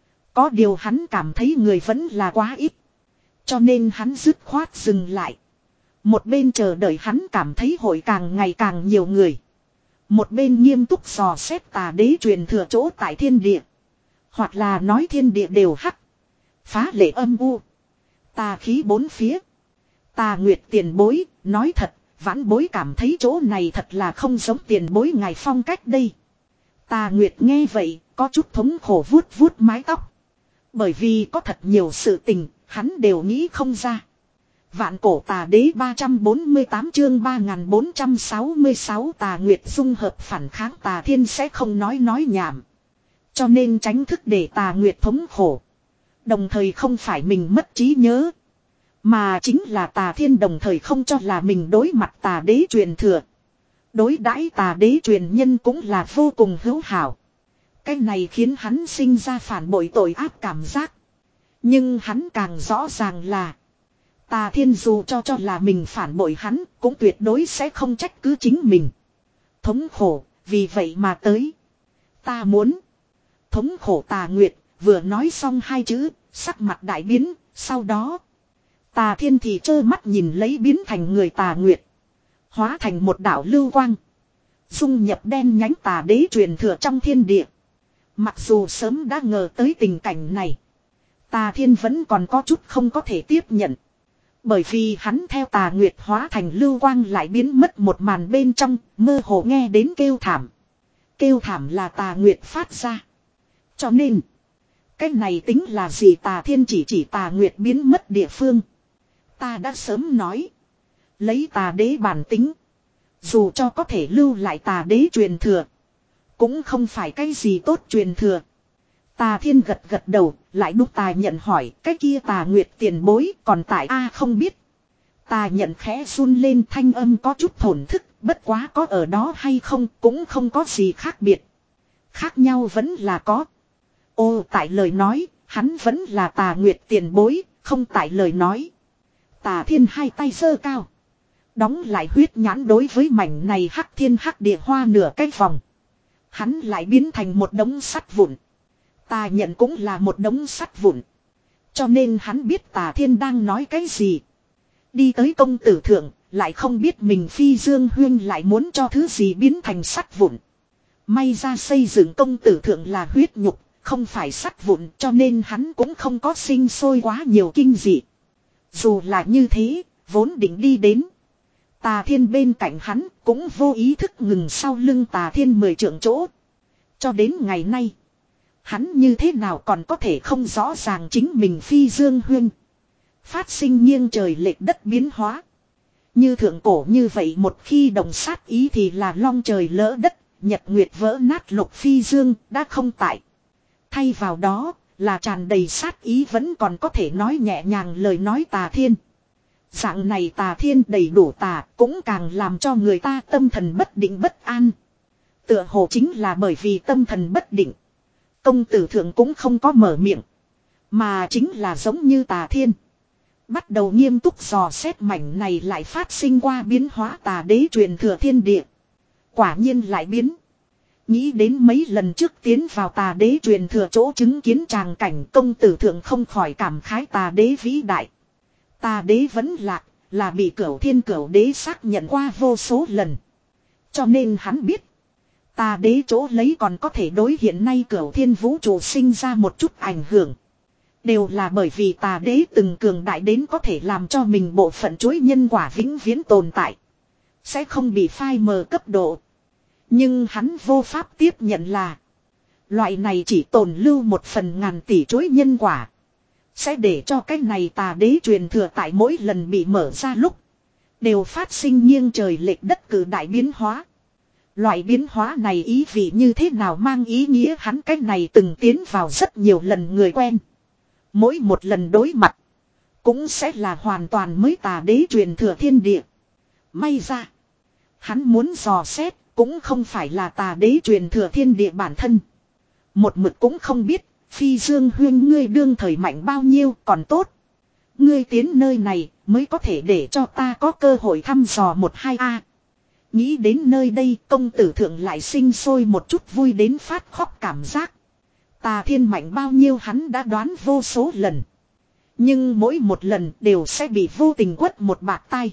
A: Có điều hắn cảm thấy người vẫn là quá ít. Cho nên hắn dứt khoát dừng lại. Một bên chờ đợi hắn cảm thấy hội càng ngày càng nhiều người. Một bên nghiêm túc dò xét Tà Đế truyền thừa chỗ tại thiên địa. Hoặc là nói thiên địa đều hắc. Phá lệ âm u. Tà khí bốn phía. Tà Nguyệt tiền bối, nói thật, vãn bối cảm thấy chỗ này thật là không giống tiền bối ngài phong cách đây. Tà Nguyệt nghe vậy, có chút thống khổ vuốt vuốt mái tóc. Bởi vì có thật nhiều sự tình, hắn đều nghĩ không ra. Vạn cổ Tà Đế ba trăm bốn mươi tám chương ba nghìn bốn trăm sáu mươi sáu Tà Nguyệt dung hợp phản kháng Tà Thiên sẽ không nói nói nhảm. Cho nên tránh thức để Tà Nguyệt thống khổ. Đồng thời không phải mình mất trí nhớ. Mà chính là Tà Thiên đồng thời không cho là mình đối mặt Tà Đế truyền thừa. Đối đãi Tà Đế truyền nhân cũng là vô cùng hữu hảo. Cái này khiến hắn sinh ra phản bội tội ác cảm giác. Nhưng hắn càng rõ ràng là Tà Thiên dù cho cho là mình phản bội hắn cũng tuyệt đối sẽ không trách cứ chính mình. Thống khổ, vì vậy mà tới. Ta muốn. Thống khổ Tà Nguyệt, vừa nói xong hai chữ, sắc mặt đại biến, sau đó. Tà Thiên thì trơ mắt nhìn lấy biến thành người Tà Nguyệt. Hóa thành một đạo lưu quang. Dung nhập đen nhánh Tà Đế truyền thừa trong thiên địa. Mặc dù sớm đã ngờ tới tình cảnh này. Tà Thiên vẫn còn có chút không có thể tiếp nhận. Bởi vì hắn theo Tà Nguyệt hóa thành lưu quang lại biến mất một màn bên trong, mơ hồ nghe đến kêu thảm. Kêu thảm là Tà Nguyệt phát ra. Cho nên, cái này tính là gì Tà Thiên chỉ chỉ Tà Nguyệt biến mất địa phương. Ta đã sớm nói. Lấy Tà Đế bản tính. Dù cho có thể lưu lại Tà Đế truyền thừa. Cũng không phải cái gì tốt truyền thừa. Tà Thiên gật gật đầu, lại đúc Tà Nhận hỏi, cái kia Tà Nguyệt tiền bối còn tại A không biết. Tà Nhận khẽ run lên thanh âm có chút thổn thức, bất quá có ở đó hay không cũng không có gì khác biệt. Khác nhau vẫn là có. Ô tại lời nói, hắn vẫn là Tà Nguyệt tiền bối, không tại lời nói. Tà Thiên hai tay giơ cao. Đóng lại huyết nhãn đối với mảnh này hắc thiên hắc địa hoa nửa cái vòng. Hắn lại biến thành một đống sắt vụn. Tà Nhận cũng là một đống sắt vụn. Cho nên hắn biết Tà Thiên đang nói cái gì. Đi tới công tử thượng, lại không biết mình Phi Dương Huyên lại muốn cho thứ gì biến thành sắt vụn. May ra xây dựng công tử thượng là huyết nhục, không phải sắt vụn, cho nên hắn cũng không có sinh sôi quá nhiều kinh dị. Dù là như thế, vốn định đi đến. Tà Thiên bên cạnh hắn cũng vô ý thức ngừng sau lưng Tà Thiên mười trượng chỗ. Cho đến ngày nay, hắn như thế nào còn có thể không rõ ràng chính mình Phi Dương Huyên. Phát sinh nghiêng trời lệch đất biến hóa. Như thượng cổ như vậy một khi đồng sát ý thì là long trời lỡ đất, nhật nguyệt vỡ nát lục Phi Dương đã không tại. Thay vào đó là tràn đầy sát ý vẫn còn có thể nói nhẹ nhàng lời nói Tà Thiên. Dạng này Tà Thiên đầy đủ tà cũng càng làm cho người ta tâm thần bất định bất an. Tựa hồ chính là bởi vì tâm thần bất định. Công tử thượng cũng không có mở miệng. Mà chính là giống như Tà Thiên. Bắt đầu nghiêm túc dò xét mảnh này lại phát sinh qua biến hóa Tà Đế truyền thừa thiên địa. Quả nhiên lại biến. Nghĩ đến mấy lần trước tiến vào Tà Đế truyền thừa chỗ chứng kiến tràng cảnh công tử thượng không khỏi cảm khái Tà Đế vĩ đại. Tà Đế vẫn lạc, là bị Cửu Thiên Cửu Đế xác nhận qua vô số lần. Cho nên hắn biết, Tà Đế chỗ lấy còn có thể đối hiện nay Cửu Thiên vũ trụ sinh ra một chút ảnh hưởng. Đều là bởi vì Tà Đế từng cường đại đến có thể làm cho mình bộ phận chuỗi nhân quả vĩnh viễn tồn tại. Sẽ không bị phai mờ cấp độ. Nhưng hắn vô pháp tiếp nhận là loại này chỉ tồn lưu một phần ngàn tỷ chuỗi nhân quả. Sẽ để cho cái này tà đế truyền thừa tại mỗi lần bị mở ra lúc. Đều phát sinh nghiêng trời lệch đất cử đại biến hóa. Loại biến hóa này ý vị như thế nào mang ý nghĩa hắn cái này từng tiến vào rất nhiều lần người quen. Mỗi một lần đối mặt. Cũng sẽ là hoàn toàn mới tà đế truyền thừa thiên địa. May ra. Hắn muốn dò xét. Cũng không phải là tà đế truyền thừa thiên địa bản thân. Một mực cũng không biết. Phi Dương Huyên ngươi đương thời mạnh bao nhiêu còn tốt. Ngươi tiến nơi này mới có thể để cho ta có cơ hội thăm dò một hai a. Nghĩ đến nơi đây công tử thượng lại sinh sôi một chút vui đến phát khóc cảm giác. Tà thiên mạnh bao nhiêu hắn đã đoán vô số lần. Nhưng mỗi một lần đều sẽ bị vô tình quất một bạt tai.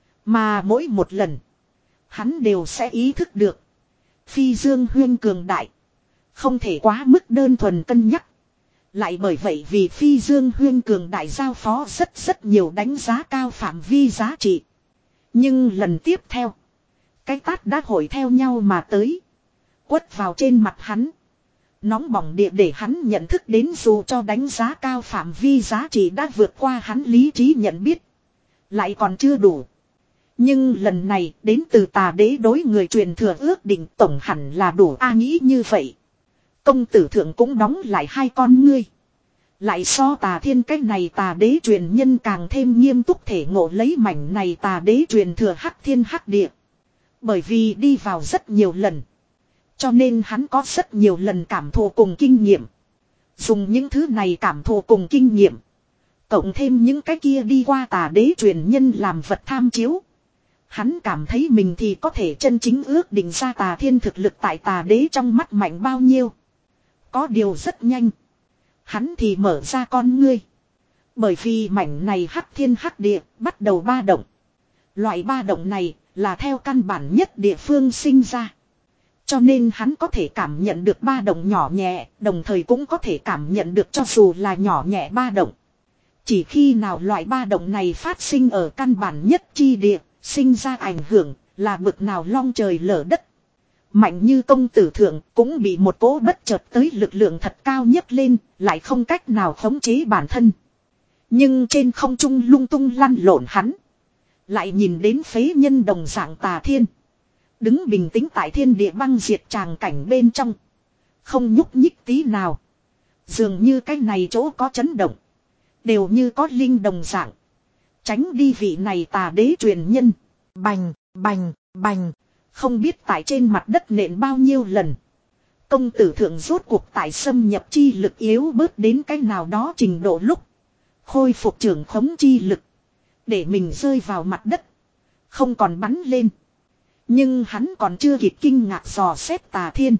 A: Mà mỗi một lần hắn đều sẽ ý thức được. Phi Dương Huyên cường đại. Không thể quá mức đơn thuần cân nhắc. Lại bởi vậy vì Phi Dương Huyên cường đại giao phó rất rất nhiều đánh giá cao phạm vi giá trị. Nhưng lần tiếp theo. Cái tát đã hội theo nhau mà tới. Quất vào trên mặt hắn. Nóng bỏng địa để hắn nhận thức đến dù cho đánh giá cao phạm vi giá trị đã vượt qua hắn lý trí nhận biết. Lại còn chưa đủ. Nhưng lần này đến từ tà đế đối người truyền thừa ước định tổng hẳn là đủ a nghĩ như vậy. Công tử thượng cũng đóng lại hai con ngươi. Lại so tà thiên cách này tà đế truyền nhân càng thêm nghiêm túc thể ngộ lấy mảnh này tà đế truyền thừa hắc thiên hắc địa. Bởi vì đi vào rất nhiều lần. Cho nên hắn có rất nhiều lần cảm thụ cùng kinh nghiệm. Dùng những thứ này cảm thụ cùng kinh nghiệm. Cộng thêm những cái kia đi qua tà đế truyền nhân làm vật tham chiếu. Hắn cảm thấy mình thì có thể chân chính ước định ra tà thiên thực lực tại tà đế trong mắt mạnh bao nhiêu. Có điều rất nhanh. Hắn thì mở ra con ngươi. Bởi vì mảnh này hắc thiên hắc địa bắt đầu ba động. Loại ba động này là theo căn bản nhất địa phương sinh ra. Cho nên hắn có thể cảm nhận được ba động nhỏ nhẹ, đồng thời cũng có thể cảm nhận được cho dù là nhỏ nhẹ ba động. Chỉ khi nào loại ba động này phát sinh ở căn bản nhất chi địa, sinh ra ảnh hưởng là bực nào long trời lở đất. Mạnh như công tử thượng cũng bị một cỗ bất chợt tới lực lượng thật cao nhấc lên, lại không cách nào khống chế bản thân. Nhưng trên không trung lung tung lăn lộn hắn. Lại nhìn đến phế nhân đồng dạng tà thiên. Đứng bình tĩnh tại thiên địa băng diệt tràng cảnh bên trong. Không nhúc nhích tí nào. Dường như cái này chỗ có chấn động. Đều như có linh đồng dạng. Tránh đi vị này tà đế truyền nhân. Bành, bành, bành. Không biết tại trên mặt đất nện bao nhiêu lần. Công tử thượng rốt cuộc tại xâm nhập chi lực yếu bớt đến cái nào đó trình độ lúc. Khôi phục trưởng khống chi lực. Để mình rơi vào mặt đất. Không còn bắn lên. Nhưng hắn còn chưa kịp kinh ngạc dò xét tà thiên.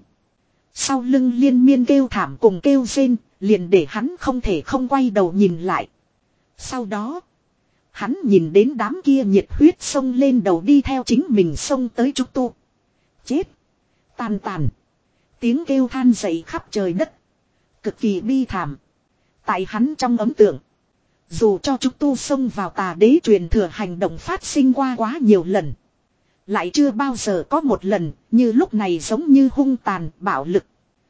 A: Sau lưng liên miên kêu thảm cùng kêu rên. Liền để hắn không thể không quay đầu nhìn lại. Sau đó. Hắn nhìn đến đám kia nhiệt huyết xông lên đầu đi theo chính mình xông tới trúc tu. Chết. Tàn tàn. Tiếng kêu than dậy khắp trời đất. Cực kỳ bi thảm. Tại hắn trong ấn tượng. Dù cho trúc tu xông vào tà đế truyền thừa hành động phát sinh qua quá nhiều lần. Lại chưa bao giờ có một lần như lúc này giống như hung tàn bạo lực.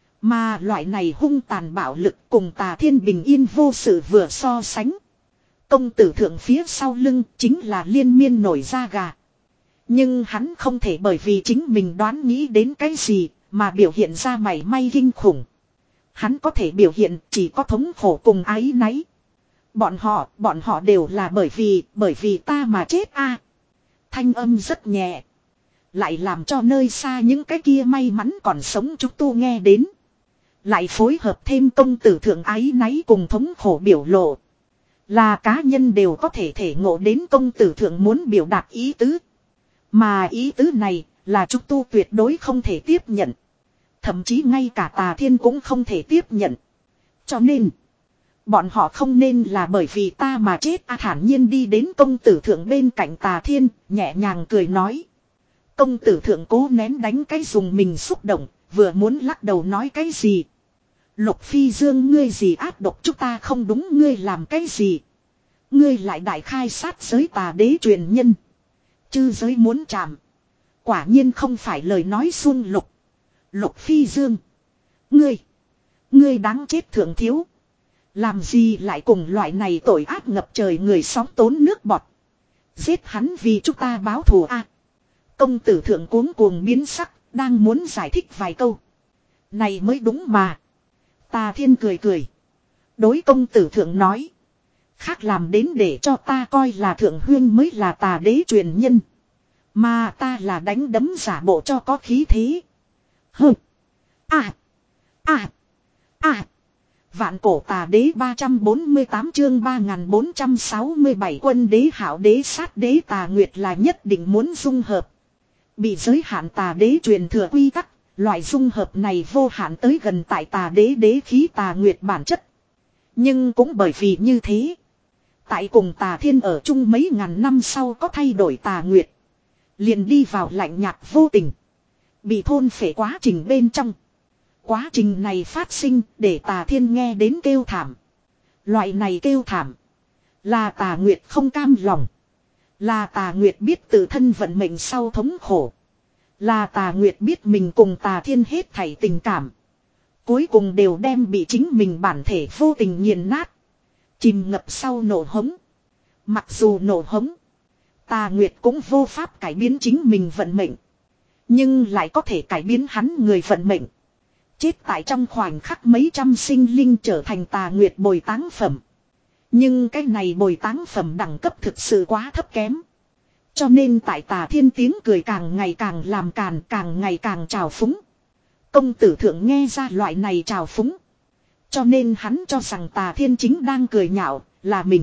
A: Mà loại này hung tàn bạo lực cùng tà thiên bình yên vô sự vừa so sánh. Công tử thượng phía sau lưng chính là liên miên nổi da gà. Nhưng hắn không thể bởi vì chính mình đoán nghĩ đến cái gì mà biểu hiện ra mảy may kinh khủng. Hắn có thể biểu hiện chỉ có thống khổ cùng áy náy. Bọn họ, bọn họ đều là bởi vì, bởi vì ta mà chết a. Thanh âm rất nhẹ. Lại làm cho nơi xa những cái kia may mắn còn sống chúng tu nghe đến. Lại phối hợp thêm công tử thượng áy náy cùng thống khổ biểu lộ. Là cá nhân đều có thể thể ngộ đến công tử thượng muốn biểu đạt ý tứ. Mà ý tứ này là chúng tu tuyệt đối không thể tiếp nhận. Thậm chí ngay cả tà thiên cũng không thể tiếp nhận. Cho nên, bọn họ không nên là bởi vì ta mà chết a. Thản nhiên đi đến công tử thượng bên cạnh tà thiên, nhẹ nhàng cười nói. Công tử thượng cố nén đánh cái dùng mình xúc động, vừa muốn lắc đầu nói cái gì. Lục Phi Dương ngươi gì ác độc chúng ta không đúng ngươi làm cái gì. Ngươi lại đại khai sát giới tà đế truyền nhân. Chư giới muốn chạm. Quả nhiên không phải lời nói suông lục. Lục Phi Dương. Ngươi. Ngươi đáng chết thượng thiếu. Làm gì lại cùng loại này tội ác ngập trời người sóng tốn nước bọt. Giết hắn vì chúng ta báo thù a. Công tử thượng cuống cuồng biến sắc, đang muốn giải thích vài câu. Này mới đúng mà. Tà Thiên cười cười. Đối công tử thượng nói. Khác làm đến để cho ta coi là thượng huyên mới là tà đế truyền nhân. Mà ta là đánh đấm giả bộ cho có khí thế. Hừ. À. À. À. Vạn cổ tà đế ba trăm bốn mươi tám chương ba nghìn bốn trăm sáu mươi bảy quân đế hảo đế sát đế tà nguyệt là nhất định muốn dung hợp. Bị giới hạn tà đế truyền thừa quy tắc, loại dung hợp này vô hạn tới gần tại tà đế đế khí tà nguyệt bản chất. Nhưng cũng bởi vì như thế, tại cùng tà thiên ở chung mấy ngàn năm sau có thay đổi tà nguyệt. Liền đi vào lạnh nhạt vô tình. Bị thôn phệ quá trình bên trong. Quá trình này phát sinh để tà thiên nghe đến kêu thảm. Loại này kêu thảm. Là tà nguyệt không cam lòng. Là tà nguyệt biết tự thân vận mệnh sau thống khổ. Là tà nguyệt biết mình cùng tà thiên hết thảy tình cảm. Cuối cùng đều đem bị chính mình bản thể vô tình nghiền nát. Chìm ngập sau nổ hống. Mặc dù nổ hống. Tà nguyệt cũng vô pháp cải biến chính mình vận mệnh. Nhưng lại có thể cải biến hắn người vận mệnh. Chết tại trong khoảnh khắc mấy trăm sinh linh trở thành tà nguyệt bồi táng phẩm. Nhưng cái này bồi táng phẩm đẳng cấp thực sự quá thấp kém. Cho nên tại tà thiên tiếng cười càng ngày càng làm càn, càng ngày càng trào phúng. Công tử thượng nghe ra loại này trào phúng. Cho nên hắn cho rằng tà thiên chính đang cười nhạo, là mình.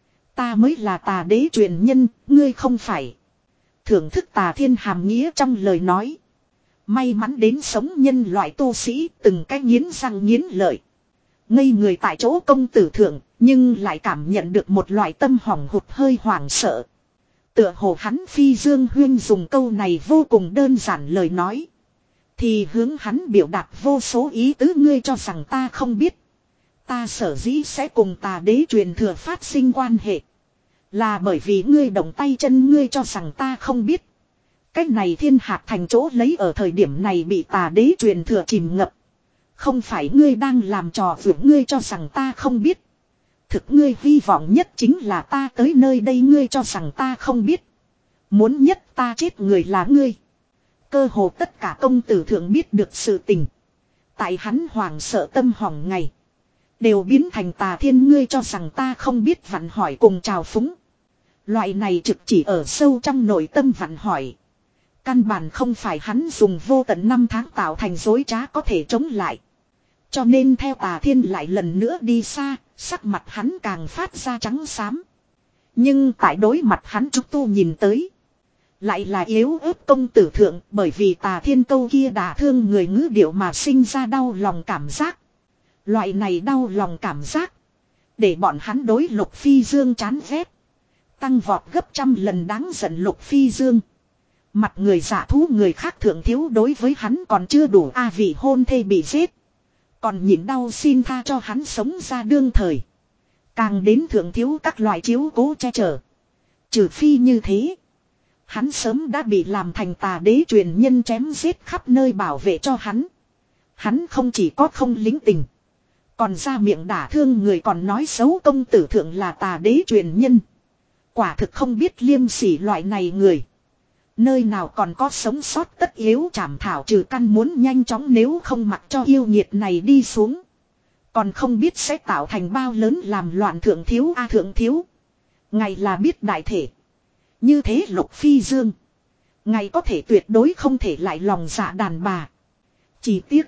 A: Ta mới là tà đế truyền nhân, ngươi không phải. Thưởng thức tà thiên hàm nghĩa trong lời nói. May mắn đến sống nhân loại tu sĩ từng cái nghiến răng nghiến lợi. Ngây người tại chỗ công tử thượng, nhưng lại cảm nhận được một loại tâm hỏng hụt hơi hoảng sợ. Tựa hồ hắn phi dương huyên dùng câu này vô cùng đơn giản lời nói. Thì hướng hắn biểu đạt vô số ý tứ ngươi cho rằng ta không biết. Ta sở dĩ sẽ cùng tà đế truyền thừa phát sinh quan hệ. Là bởi vì ngươi động tay chân ngươi cho rằng ta không biết. Cái này thiên hạt thành chỗ lấy ở thời điểm này bị tà đế truyền thừa chìm ngập. Không phải ngươi đang làm trò vượt ngươi cho rằng ta không biết. Thực ngươi hy vọng nhất chính là ta tới nơi đây ngươi cho rằng ta không biết. Muốn nhất ta chết người là ngươi. Cơ hồ tất cả công tử thượng biết được sự tình. Tại hắn hoàng sợ tâm hỏng ngày. Đều biến thành tà thiên ngươi cho rằng ta không biết vặn hỏi cùng trào phúng. Loại này trực chỉ ở sâu trong nội tâm vặn hỏi. Căn bản không phải hắn dùng vô tận năm tháng tạo thành dối trá có thể chống lại. Cho nên theo tà thiên lại lần nữa đi xa, sắc mặt hắn càng phát ra trắng xám. Nhưng tại đối mặt hắn trúc tu nhìn tới. Lại là yếu ớt công tử thượng bởi vì tà thiên câu kia đả thương người ngữ điệu mà sinh ra đau lòng cảm giác. Loại này đau lòng cảm giác. Để bọn hắn đối Lục Phi Dương chán ghét. Tăng vọt gấp trăm lần đáng giận Lục Phi Dương. Mặt người giả thú người khác thượng thiếu đối với hắn còn chưa đủ a vị hôn thê bị giết. Còn nhịn đau xin tha cho hắn sống ra đương thời. Càng đến thượng thiếu các loại chiếu cố che chở. Trừ phi như thế. Hắn sớm đã bị làm thành tà đế truyền nhân chém giết khắp nơi bảo vệ cho hắn. Hắn không chỉ có không lính tình. Còn ra miệng đả thương người còn nói xấu công tử thượng là tà đế truyền nhân. Quả thực không biết liêm sỉ loại này người. Nơi nào còn có sống sót tất yếu chảm thảo trừ căn muốn nhanh chóng nếu không mặc cho yêu nhiệt này đi xuống. Còn không biết sẽ tạo thành bao lớn làm loạn thượng thiếu a thượng thiếu. Ngày là biết đại thể. Như thế Lục Phi Dương. Ngày có thể tuyệt đối không thể lại lòng dạ đàn bà. Chỉ tiếc.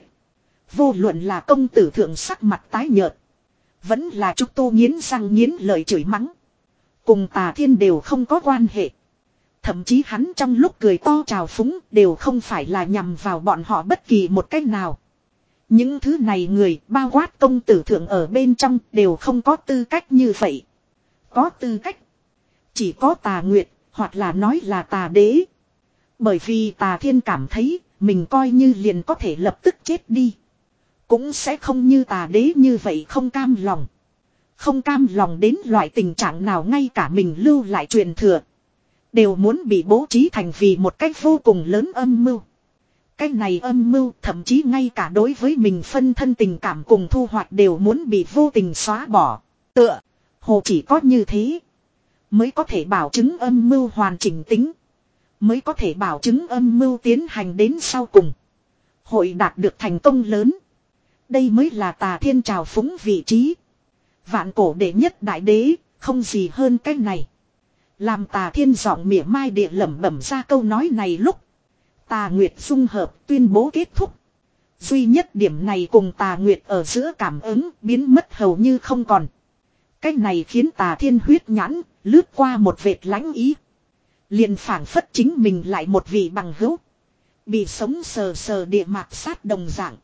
A: Vô luận là công tử thượng sắc mặt tái nhợt. Vẫn là trúc tô nghiến răng nghiến lời chửi mắng. Cùng tà thiên đều không có quan hệ. Thậm chí hắn trong lúc cười to trào phúng đều không phải là nhằm vào bọn họ bất kỳ một cách nào. Những thứ này người bao quát công tử thượng ở bên trong đều không có tư cách như vậy. Có tư cách. Chỉ có tà nguyệt hoặc là nói là tà đế. Bởi vì tà thiên cảm thấy mình coi như liền có thể lập tức chết đi. Cũng sẽ không như tà đế như vậy không cam lòng. Không cam lòng đến loại tình trạng nào ngay cả mình lưu lại truyền thừa. Đều muốn bị bố trí thành vì một cách vô cùng lớn âm mưu. Cái này âm mưu thậm chí ngay cả đối với mình phân thân tình cảm cùng thu hoạch đều muốn bị vô tình xóa bỏ. Tựa, hồ chỉ có như thế mới có thể bảo chứng âm mưu hoàn chỉnh tính. Mới có thể bảo chứng âm mưu tiến hành đến sau cùng. Hội đạt được thành công lớn. Đây mới là Tà Thiên trào phúng vị trí. Vạn cổ đệ nhất đại đế, không gì hơn cái này. Làm Tà Thiên giọng mỉa mai địa lẩm bẩm ra câu nói này lúc Tà Nguyệt dung hợp tuyên bố kết thúc. Duy nhất điểm này cùng Tà Nguyệt ở giữa cảm ứng biến mất hầu như không còn. Cái này khiến Tà Thiên huyết nhãn lướt qua một vệt lãnh ý. Liền phảng phất chính mình lại một vị bằng hữu. Bị sống sờ sờ địa mạc sát đồng dạng.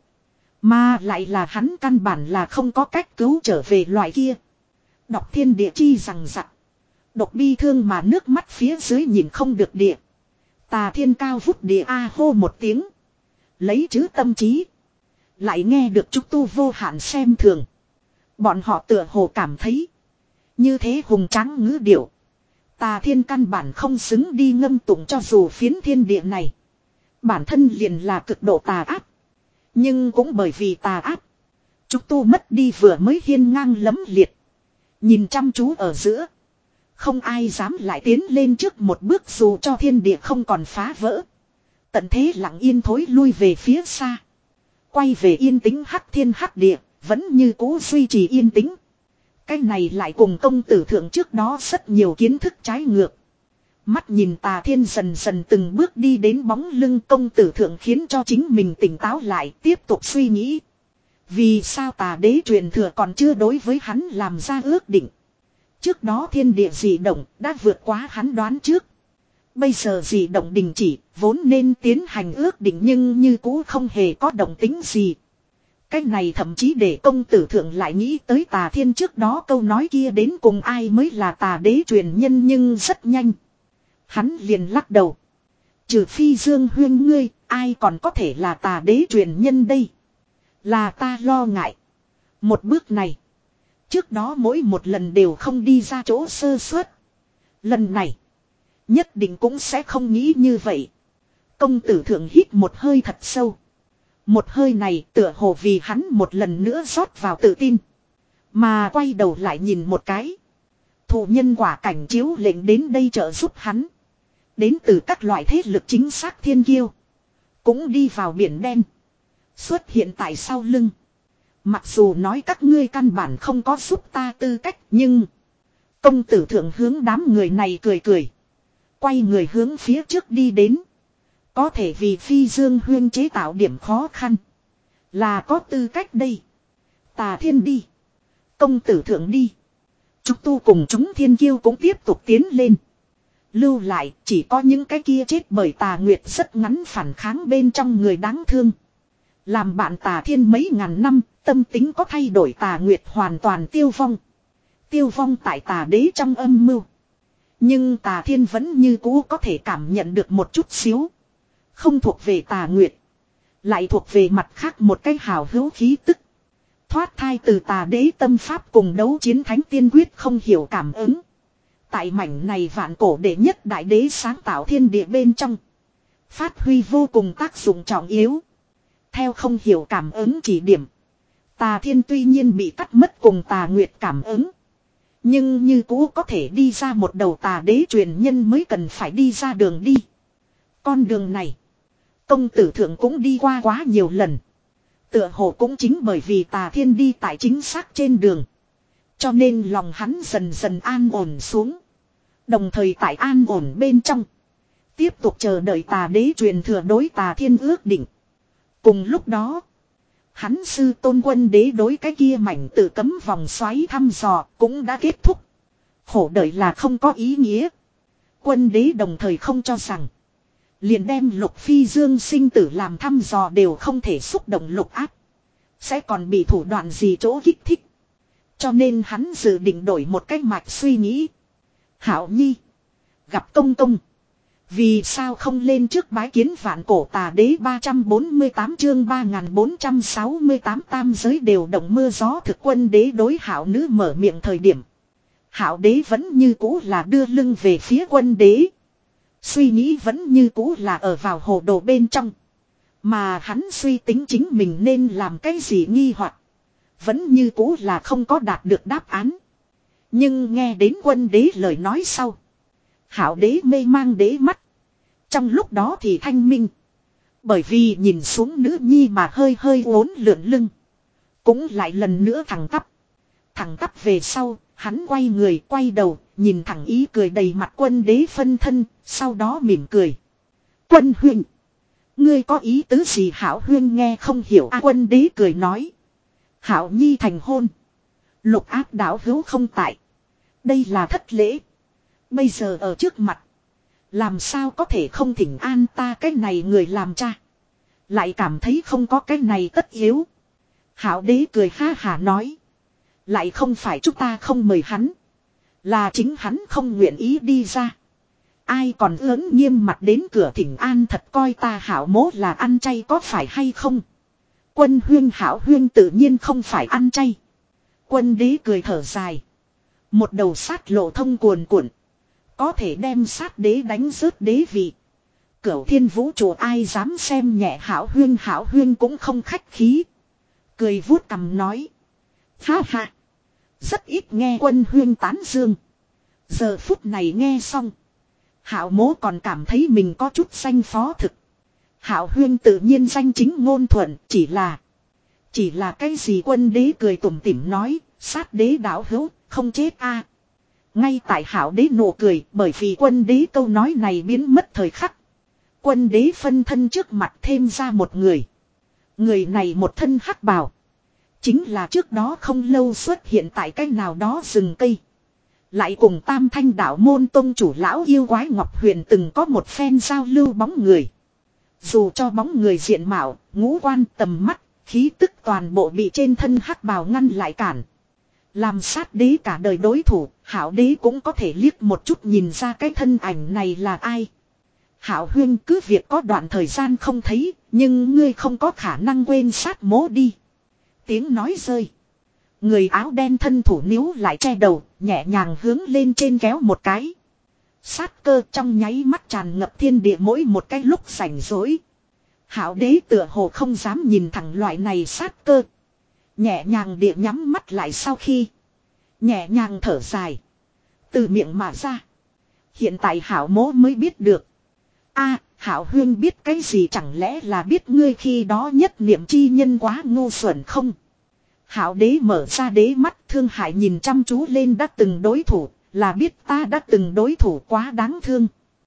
A: Mà lại là hắn căn bản là không có cách cứu trở về loại kia. Đọc thiên địa chi rằng rặc. Độc bi thương mà nước mắt phía dưới nhìn không được địa. Tà Thiên cao vút địa a hô một tiếng. Lấy chữ tâm trí. Lại nghe được trúc tu vô hạn xem thường. Bọn họ tựa hồ cảm thấy. Như thế hùng tráng ngữ điệu. Tà Thiên căn bản không xứng đi ngâm tụng cho dù phiến thiên địa này. Bản thân liền là cực độ tà ác. Nhưng cũng bởi vì tà ác. Trúc tu mất đi vừa mới hiên ngang lấm liệt. Nhìn chăm chú ở giữa. Không ai dám lại tiến lên trước một bước dù cho thiên địa không còn phá vỡ. Tận thế lặng yên thối lui về phía xa. Quay về yên tĩnh hắc thiên hắc địa. Vẫn như cũ duy trì yên tĩnh. Cái này lại cùng công tử thượng trước đó rất nhiều kiến thức trái ngược. Mắt nhìn Tà Thiên dần dần từng bước đi đến bóng lưng công tử thượng khiến cho chính mình tỉnh táo lại tiếp tục suy nghĩ. Vì sao Tà đế truyền thừa còn chưa đối với hắn làm ra ước định. Trước đó thiên địa dị động đã vượt quá hắn đoán trước. Bây giờ dị động đình chỉ vốn nên tiến hành ước định nhưng như cũ không hề có động tính gì. Cái này thậm chí để công tử thượng lại nghĩ tới Tà Thiên trước đó câu nói kia đến cùng ai mới là Tà đế truyền nhân nhưng rất nhanh. Hắn liền lắc đầu. Trừ phi Dương Huyên ngươi, ai còn có thể là Tà đế truyền nhân đây. Là ta lo ngại. Một bước này. Trước đó mỗi một lần đều không đi ra chỗ sơ suất. Lần này. Nhất định cũng sẽ không nghĩ như vậy. Công tử thượng hít một hơi thật sâu. Một hơi này tựa hồ vì hắn một lần nữa rót vào tự tin. Mà quay đầu lại nhìn một cái. Thủ nhân quả cảnh chiếu lệnh đến đây trợ giúp hắn. Đến từ các loại thế lực chính xác thiên kiêu. Cũng đi vào biển đen. Xuất hiện tại sau lưng. Mặc dù nói các ngươi căn bản không có giúp ta tư cách nhưng. Công tử thượng hướng đám người này cười cười. Quay người hướng phía trước đi đến. Có thể vì Phi Dương Huyên chế tạo điểm khó khăn. Là có tư cách đây. Tà Thiên đi. Công tử thượng đi. Trúc tu cùng chúng thiên kiêu cũng tiếp tục tiến lên. Lưu lại chỉ có những cái kia chết bởi Tà Nguyệt rất ngắn phản kháng bên trong người đáng thương. Làm bạn Tà Thiên mấy ngàn năm, tâm tính có thay đổi Tà Nguyệt hoàn toàn tiêu vong. Tiêu vong tại Tà đế trong âm mưu. Nhưng Tà Thiên vẫn như cũ có thể cảm nhận được một chút xíu. Không thuộc về Tà Nguyệt. Lại thuộc về mặt khác một cái hào hữu khí tức. Thoát thai từ Tà đế tâm pháp cùng đấu chiến thánh tiên quyết không hiểu cảm ứng. Tại mảnh này vạn cổ đệ nhất đại đế sáng tạo thiên địa bên trong. Phát huy vô cùng tác dụng trọng yếu. Theo không hiểu cảm ứng chỉ điểm. Tà Thiên tuy nhiên bị cắt mất cùng Tà Nguyệt cảm ứng. Nhưng như cũ có thể đi ra một đầu Tà đế truyền nhân mới cần phải đi ra đường đi. Con đường này. Công tử thượng cũng đi qua quá nhiều lần. Tựa hồ cũng chính bởi vì Tà Thiên đi tại chính xác trên đường. Cho nên lòng hắn dần dần an ổn xuống. Đồng thời tại an ổn bên trong. Tiếp tục chờ đợi Tà đế truyền thừa đối Tà Thiên ước định. Cùng lúc đó. Hắn sư tôn quân đế đối cái kia mảnh tự cấm vòng xoáy thăm dò cũng đã kết thúc. Khổ đợi là không có ý nghĩa. Quân đế đồng thời không cho rằng. Liền đem Lục Phi Dương sinh tử làm thăm dò đều không thể xúc động lục áp. Sẽ còn bị thủ đoạn gì chỗ kích thích. Cho nên hắn dự định đổi một cách mạch suy nghĩ. Hảo Nhi. Gặp công công. Vì sao không lên trước bái kiến vạn cổ Tà đế ba trăm bốn mươi tám chương ba nghìn bốn trăm sáu mươi tám tam giới đều động mưa gió thực quân đế đối Hảo nữ mở miệng thời điểm. Hảo đế vẫn như cũ là đưa lưng về phía quân đế. Suy nghĩ vẫn như cũ là ở vào hồ đồ bên trong. Mà hắn suy tính chính mình nên làm cái gì nghi hoặc vẫn như cũ là không có đạt được đáp án. Nhưng nghe đến quân đế lời nói sau. Hảo đế mê mang đế mắt. Trong lúc đó thì thanh minh. Bởi vì nhìn xuống nữ nhi mà hơi hơi uốn lượn lưng. Cũng lại lần nữa thẳng tắp. Thẳng tắp về sau, hắn quay người quay đầu, nhìn thẳng ý cười đầy mặt quân đế phân thân, sau đó mỉm cười. Quân huynh, ngươi có ý tứ gì? Hảo huynh nghe không hiểu. A quân đế cười nói. Hảo nhi thành hôn. Lục áp đảo hữu không tại. Đây là thất lễ. Bây giờ ở trước mặt. Làm sao có thể không thỉnh an ta cái này người làm cha. Lại cảm thấy không có cái này tất yếu. Hảo đế cười ha hà nói. Lại không phải chúng ta không mời hắn. Là chính hắn không nguyện ý đi ra. Ai còn ớn nghiêm mặt đến cửa thỉnh an thật coi ta Hảo mố là ăn chay có phải hay không? Quân huyên Hảo huyên tự nhiên không phải ăn chay. Quân đế cười thở dài. Một đầu sát lộ thông cuồn cuộn. Có thể đem sát đế đánh rớt đế vị. Cửu thiên vũ trụ ai dám xem nhẹ Hảo huyên. Hảo huyên cũng không khách khí. Cười vuốt cằm nói. Ha ha. Rất ít nghe quân huyên tán dương. Giờ phút này nghe xong. Hảo mố còn cảm thấy mình có chút danh phó thực. Hảo huyên tự nhiên danh chính ngôn thuận. Chỉ là. Chỉ là cái gì? Quân đế cười tủm tỉm nói. Sát đế đảo hữu không chết a. Ngay tại Hảo đế nụ cười. Bởi vì quân đế câu nói này biến mất thời khắc. Quân đế phân thân trước mặt thêm ra một người. Người này một thân hắc bào. Chính là trước đó không lâu xuất hiện tại cái nào đó rừng cây. Lại cùng Tam Thanh đạo môn tông chủ lão yêu quái Ngọc Huyền từng có một phen giao lưu bóng người. Dù cho bóng người diện mạo, ngũ quan tầm mắt, khí tức toàn bộ bị trên thân hắc bào ngăn lại cản. Làm sát đế cả đời đối thủ, Hảo đế cũng có thể liếc một chút nhìn ra cái thân ảnh này là ai. Hảo huyên cứ việc có đoạn thời gian không thấy, nhưng ngươi không có khả năng quên sát mố đi. Tiếng nói rơi. Người áo đen thân thủ níu lại che đầu, nhẹ nhàng hướng lên trên kéo một cái. Sát cơ trong nháy mắt tràn ngập thiên địa mỗi một cái lúc rảnh rỗi. Hảo đế tựa hồ không dám nhìn thẳng loại này sát cơ. Nhẹ nhàng địa nhắm mắt lại sau khi. Nhẹ nhàng thở dài. Từ miệng mà ra. Hiện tại Hảo mố mới biết được. A, Hảo huyên biết cái gì? Chẳng lẽ là biết ngươi khi đó nhất niệm chi nhân quá ngu xuẩn không? Hảo đế mở ra đế mắt thương hại nhìn chăm chú lên đã từng đối thủ, là biết ta đã từng đối thủ quá đáng thương.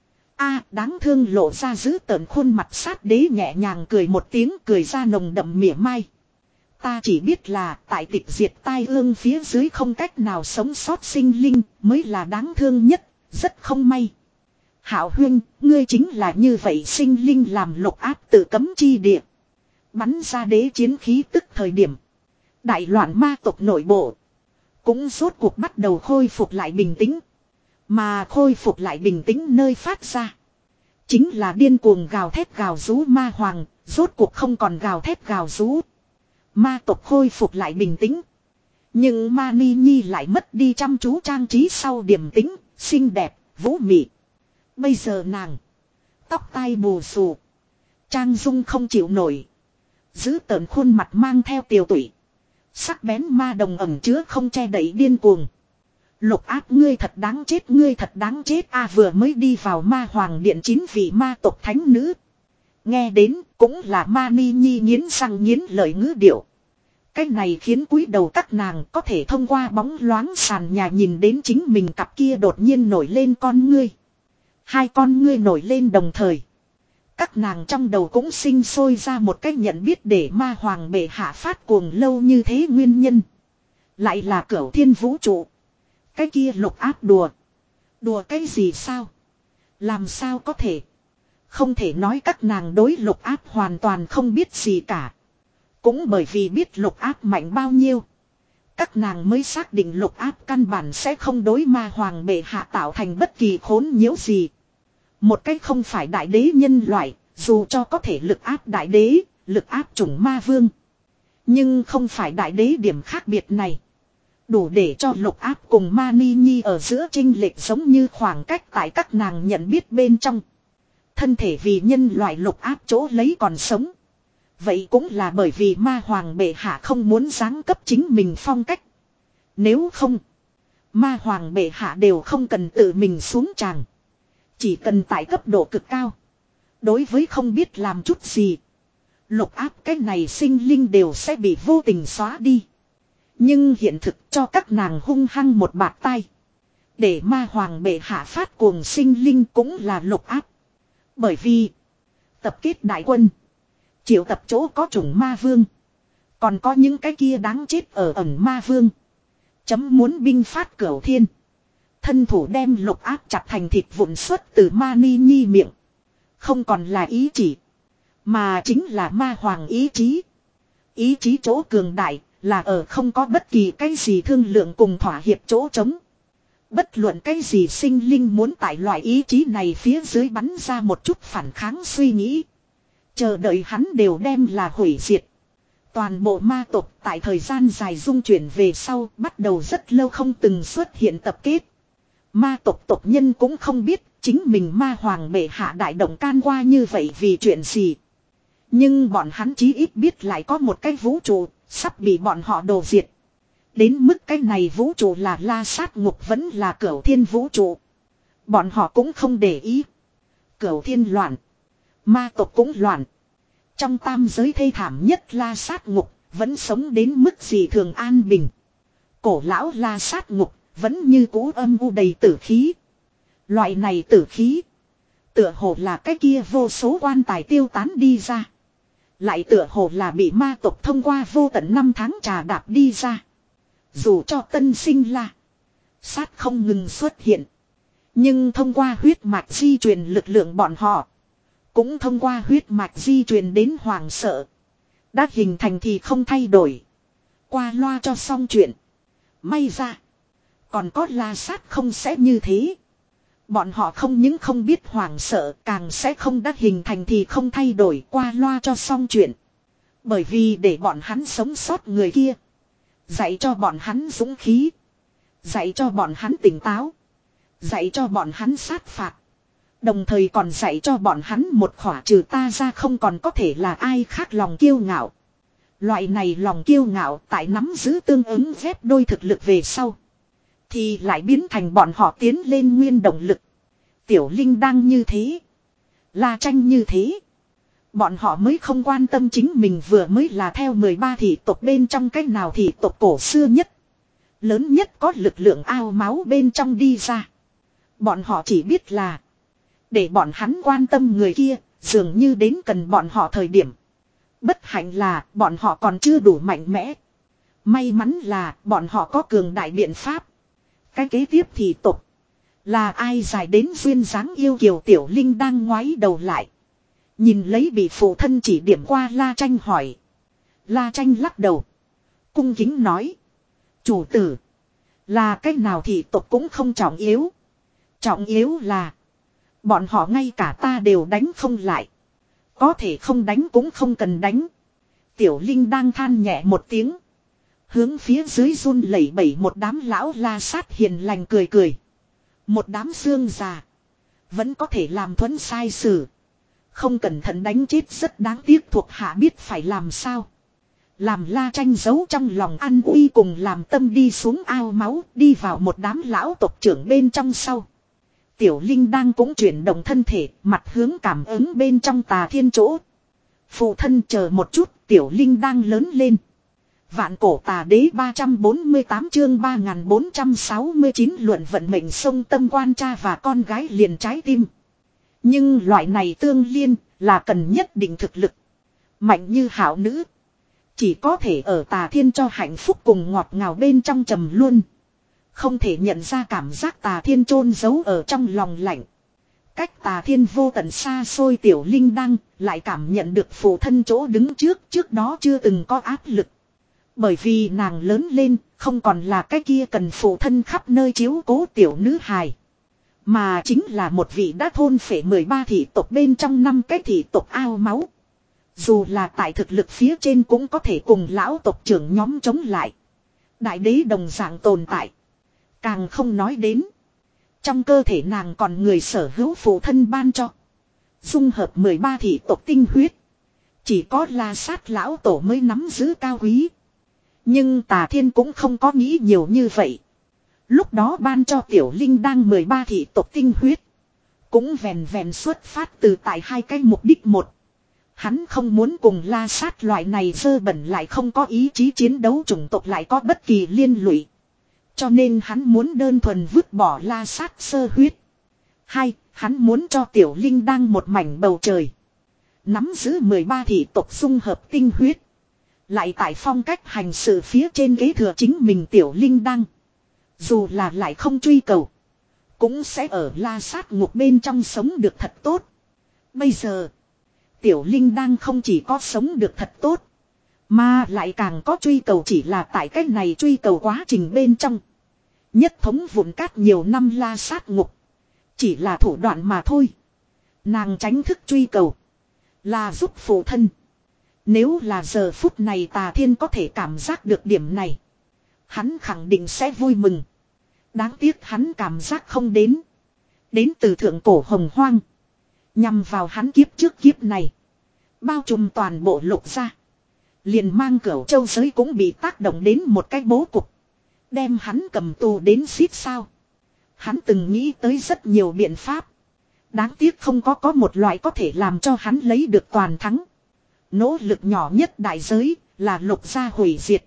A: A, đáng thương lộ ra giữ tợn khuôn mặt. Sát đế nhẹ nhàng cười một tiếng, cười ra nồng đậm mỉa mai. Ta chỉ biết là tại tịch diệt tai ương phía dưới không cách nào sống sót sinh linh mới là đáng thương nhất, rất không may. Hảo huyên, ngươi chính là như vậy sinh linh làm Lục áp tự cấm chi địa. Bắn ra đế chiến khí tức thời điểm. Đại loạn ma tộc nội bộ. Cũng rốt cuộc bắt đầu khôi phục lại bình tĩnh. Mà khôi phục lại bình tĩnh nơi phát ra. Chính là điên cuồng gào thét gào rú ma hoàng, rốt cuộc không còn gào thét gào rú. Ma tộc khôi phục lại bình tĩnh. Nhưng ma ni nhi lại mất đi chăm chú trang trí sau điềm tĩnh, xinh đẹp, vũ mị. Bây giờ nàng. Tóc tai bù xù. Trang dung không chịu nổi. Giữ tợn khuôn mặt mang theo tiều tụy. Sắc bén ma đồng ẩm chứa không che đậy điên cuồng. Lục áp ngươi thật đáng chết, ngươi thật đáng chết. A vừa mới đi vào ma hoàng điện chín vị ma tộc thánh nữ. Nghe đến cũng là ma ni nhi nghiến răng nghiến lợi ngữ điệu. Cái này khiến cúi đầu các nàng có thể thông qua bóng loáng sàn nhà nhìn đến chính mình cặp kia đột nhiên nổi lên con ngươi. Hai con ngươi nổi lên đồng thời. Các nàng trong đầu cũng sinh sôi ra một cách nhận biết để ma hoàng bệ hạ phát cuồng lâu như thế nguyên nhân. Lại là cửu thiên vũ trụ. Cái kia Lục áp đùa. Đùa cái gì sao? Làm sao có thể? Không thể nói các nàng đối Lục áp hoàn toàn không biết gì cả. Cũng bởi vì biết Lục áp mạnh bao nhiêu. Các nàng mới xác định Lục áp căn bản sẽ không đối ma hoàng bệ hạ tạo thành bất kỳ khốn nhiễu gì. Một cách không phải đại đế nhân loại, dù cho có thể lực áp đại đế, lực áp chủng ma vương. Nhưng không phải đại đế điểm khác biệt này. Đủ để cho Lục áp cùng ma ni nhi ở giữa chênh lệch giống như khoảng cách tại các nàng nhận biết bên trong. Thân thể vì nhân loại Lục áp chỗ lấy còn sống. Vậy cũng là bởi vì ma hoàng bệ hạ không muốn giáng cấp chính mình phong cách. Nếu không, ma hoàng bệ hạ đều không cần tự mình xuống tràng. Chỉ cần tại cấp độ cực cao. Đối với không biết làm chút gì, lục áp cái này sinh linh đều sẽ bị vô tình xóa đi. Nhưng hiện thực cho các nàng hung hăng một bạt tay. Để ma hoàng bệ hạ phát cuồng sinh linh cũng là lục áp. Bởi vì tập kết đại quân, triệu tập chỗ có chủng ma vương, còn có những cái kia đáng chết ở ẩn ma vương. Chấm muốn binh phát cửu thiên. Thân thủ đem lục áp chặt thành thịt vụn xuất từ ma ni nhi miệng. Không còn là ý chỉ, mà chính là ma hoàng ý chí. Ý chí chỗ cường đại là ở không có bất kỳ cái gì thương lượng cùng thỏa hiệp chỗ trống. Bất luận cái gì sinh linh muốn tại loại ý chí này phía dưới bắn ra một chút phản kháng suy nghĩ, chờ đợi hắn đều đem là hủy diệt. Toàn bộ ma tộc tại thời gian dài dung chuyển về sau bắt đầu rất lâu không từng xuất hiện tập kết. Ma tộc tộc nhân cũng không biết chính mình ma hoàng bệ hạ đại động can qua như vậy vì chuyện gì. Nhưng bọn hắn chí ít biết lại có một cái vũ trụ sắp bị bọn họ đồ diệt. Đến mức cái này vũ trụ là La Sát Ngục vẫn là Cửu Thiên vũ trụ, bọn họ cũng không để ý. Cửu Thiên loạn, ma tộc cũng loạn. Trong tam giới thê thảm nhất La Sát Ngục vẫn sống đến mức gì thường an bình. Cổ lão La Sát Ngục vẫn như cũ âm u đầy tử khí. Loại này tử khí tựa hồ là cái kia vô số quan tài tiêu tán đi ra, lại tựa hồ là bị ma tộc thông qua vô tận năm tháng trà đạp đi ra. Dù cho tân sinh La Sát không ngừng xuất hiện, nhưng thông qua huyết mạch di truyền lực lượng bọn họ, cũng thông qua huyết mạch di truyền đến hoàng sợ, đã hình thành thì không thay đổi. Qua loa cho xong chuyện. May ra còn có La Sát không sẽ như thế. Bọn họ không những không biết hoàng sợ, càng sẽ không đã hình thành thì không thay đổi, qua loa cho xong chuyện. Bởi vì để bọn hắn sống sót người kia, dạy cho bọn hắn dũng khí, dạy cho bọn hắn tỉnh táo, dạy cho bọn hắn sát phạt. Đồng thời còn dạy cho bọn hắn một khỏa trừ ta ra không còn có thể là ai khác lòng kiêu ngạo. Loại này lòng kiêu ngạo tại nắm giữ tương ứng ghép đôi thực lực về sau, thì lại biến thành bọn họ tiến lên nguyên động lực. Tiểu Linh đang như thế, La Tranh như thế. Bọn họ mới không quan tâm chính mình vừa mới là theo mười ba thị tộc bên trong cách nào thị tộc cổ xưa nhất, lớn nhất có lực lượng ao máu bên trong đi ra. Bọn họ chỉ biết là để bọn hắn quan tâm người kia, dường như đến cần bọn họ thời điểm. Bất hạnh là bọn họ còn chưa đủ mạnh mẽ. May mắn là bọn họ có cường đại biện pháp. Cái kế tiếp thì tục là ai dài đến duyên dáng yêu kiều. Tiểu Linh đang ngoái đầu lại, nhìn lấy bị phụ thân chỉ điểm qua La Tranh hỏi. La Tranh lắc đầu, cung kính nói: chủ tử, là cách nào thì tục cũng không trọng yếu. Trọng yếu là bọn họ ngay cả ta đều đánh không lại. Có thể không đánh cũng không cần đánh. Tiểu Linh đang than nhẹ một tiếng, hướng phía dưới run lẩy bẩy một đám lão La Sát hiền lành cười cười. Một đám xương già vẫn có thể làm thuẫn sai sử, không cẩn thận đánh chết rất đáng tiếc. Thuộc hạ biết phải làm sao. Làm La Tranh giấu trong lòng an uy cùng làm tâm đi xuống ao máu, đi vào một đám lão tộc trưởng bên trong sau. Tiểu Linh đang cũng chuyển động thân thể, mặt hướng cảm ứng bên trong Tà Thiên chỗ. Phụ thân chờ một chút. Tiểu Linh đang lớn lên. Vạn cổ tà đế ba trăm bốn mươi tám chương ba nghìn bốn trăm sáu mươi chín luận vận mệnh sông tâm quan cha và con gái liền trái tim. Nhưng loại này tương liên là cần nhất định thực lực. Mạnh như hảo nữ, chỉ có thể ở Tà Thiên cho hạnh phúc cùng ngọt ngào bên trong trầm luôn. Không thể nhận ra cảm giác Tà Thiên chôn giấu ở trong lòng lạnh. Cách Tà Thiên vô tận xa xôi. Tiểu Linh đang lại cảm nhận được phụ thân chỗ đứng trước, trước đó chưa từng có áp lực. Bởi vì nàng lớn lên, không còn là cái kia cần phụ thân khắp nơi chiếu cố tiểu nữ hài, mà chính là một vị đã thôn phệ mười ba thị tộc bên trong năm cái thị tộc ao máu. Dù là tại thực lực phía trên cũng có thể cùng lão tộc trưởng nhóm chống lại. Đại đế đồng dạng tồn tại. Càng không nói đến, trong cơ thể nàng còn người sở hữu phụ thân ban cho, dung hợp mười ba thị tộc tinh huyết. Chỉ có La Sát lão tổ mới nắm giữ cao quý. Nhưng Tà Thiên cũng không có nghĩ nhiều như vậy. Lúc đó ban cho Tiểu Linh đang mười ba thị tộc tinh huyết. Cũng vẹn vẹn xuất phát từ tại hai cái mục đích một. Hắn không muốn cùng La Sát loại này dơ bẩn lại không có ý chí chiến đấu chủng tộc lại có bất kỳ liên lụy. Cho nên hắn muốn đơn thuần vứt bỏ La Sát sơ huyết. Hai, hắn muốn cho Tiểu Linh đang một mảnh bầu trời. Nắm giữ mười ba thị tộc dung hợp tinh huyết. Lại tại phong cách hành sự phía trên ghế thừa chính mình Tiểu Linh đăng. Dù là lại không truy cầu. Cũng sẽ ở La Sát ngục bên trong sống được thật tốt. Bây giờ. Tiểu Linh đăng không chỉ có sống được thật tốt. Mà lại càng có truy cầu chỉ là tại cách này truy cầu quá trình bên trong. Nhất thống vụn cát nhiều năm La Sát ngục. Chỉ là thủ đoạn mà thôi. Nàng tránh thức truy cầu. Là giúp phụ thân. Nếu là giờ phút này Tà Thiên có thể cảm giác được điểm này. Hắn khẳng định sẽ vui mừng. Đáng tiếc hắn cảm giác không đến. Đến từ thượng cổ hồng hoang. Nhằm vào hắn kiếp trước kiếp này. Bao trùm toàn bộ lục gia. Liền mang cửu châu giới cũng bị tác động đến một cái bố cục. Đem hắn cầm tù đến xít sao. Hắn từng nghĩ tới rất nhiều biện pháp. Đáng tiếc không có có một loại có thể làm cho hắn lấy được toàn thắng. Nỗ lực nhỏ nhất đại giới là lục gia hủy diệt.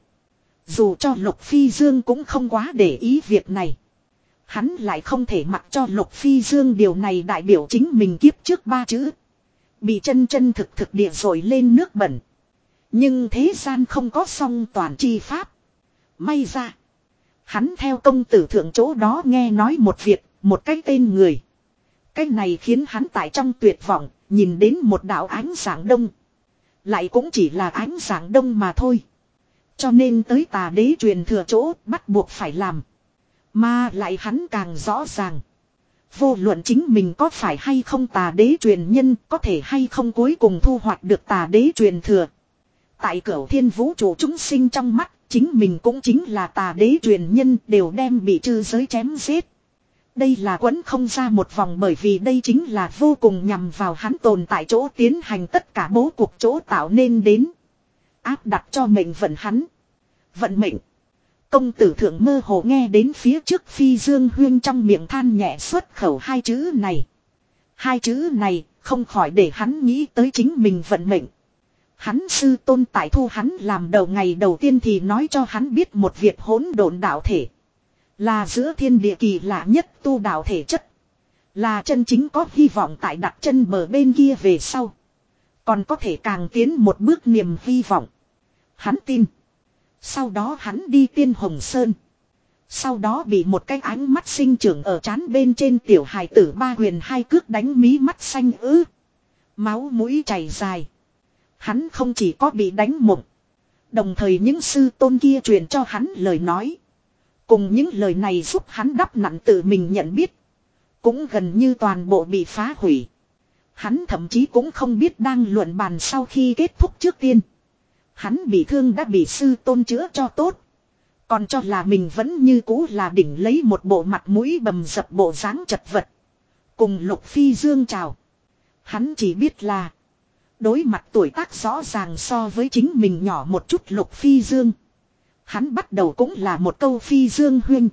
A: Dù cho Lục Phi Dương cũng không quá để ý việc này. Hắn lại không thể mặc cho Lục Phi Dương điều này đại biểu chính mình kiếp trước ba chữ. Bị chân chân thực thực địa rồi lên nước bẩn. Nhưng thế gian không có song toàn chi pháp. May ra. Hắn theo công tử thượng chỗ đó nghe nói một việc, một cái tên người. Cái này khiến hắn tại trong tuyệt vọng, nhìn đến một đạo ánh sáng đông. Lại cũng chỉ là ánh sáng đông mà thôi. Cho nên tới Tà Đế truyền thừa chỗ bắt buộc phải làm. Mà lại hắn càng rõ ràng. Vô luận chính mình có phải hay không Tà Đế truyền nhân, có thể hay không cuối cùng thu hoạch được Tà Đế truyền thừa. Tại cửu thiên vũ trụ chúng sinh trong mắt, chính mình cũng chính là Tà Đế truyền nhân đều đem bị trừ giới chém giết. Đây là quấn không ra một vòng bởi vì đây chính là vô cùng nhằm vào hắn tồn tại chỗ tiến hành tất cả bố cục chỗ tạo nên đến. Áp đặt cho mệnh vận hắn. Vận mệnh. Công tử thượng mơ hồ nghe đến phía trước Phi Dương Huyên trong miệng than nhẹ xuất khẩu hai chữ này. Hai chữ này không khỏi để hắn nghĩ tới chính mình vận mệnh. Hắn sư tôn tại thu hắn làm đầu ngày đầu tiên thì nói cho hắn biết một việc hỗn độn đạo thể. Là giữa thiên địa kỳ lạ nhất tu đạo thể chất. Là chân chính có hy vọng tại đặt chân bờ bên kia về sau. Còn có thể càng tiến một bước niềm hy vọng. Hắn tin. Sau đó hắn đi Tiên Hồng Sơn. Sau đó bị một cái ánh mắt sinh trưởng ở trán bên trên tiểu hài tử ba huyền hai cước đánh mí mắt xanh ư. Máu mũi chảy dài. Hắn không chỉ có bị đánh mộng. Đồng thời những sư tôn kia truyền cho hắn lời nói. Cùng những lời này giúp hắn đắp nặng tự mình nhận biết. Cũng gần như toàn bộ bị phá hủy. Hắn thậm chí cũng không biết đang luận bàn sau khi kết thúc trước tiên. Hắn bị thương đã bị sư tôn chữa cho tốt. Còn cho là mình vẫn như cũ là đỉnh lấy một bộ mặt mũi bầm dập bộ dáng chật vật. Cùng Lục Phi Dương chào. Hắn chỉ biết là. Đối mặt tuổi tác rõ ràng so với chính mình nhỏ một chút Lục Phi Dương. Hắn bắt đầu cũng là một câu Phi Dương huynh.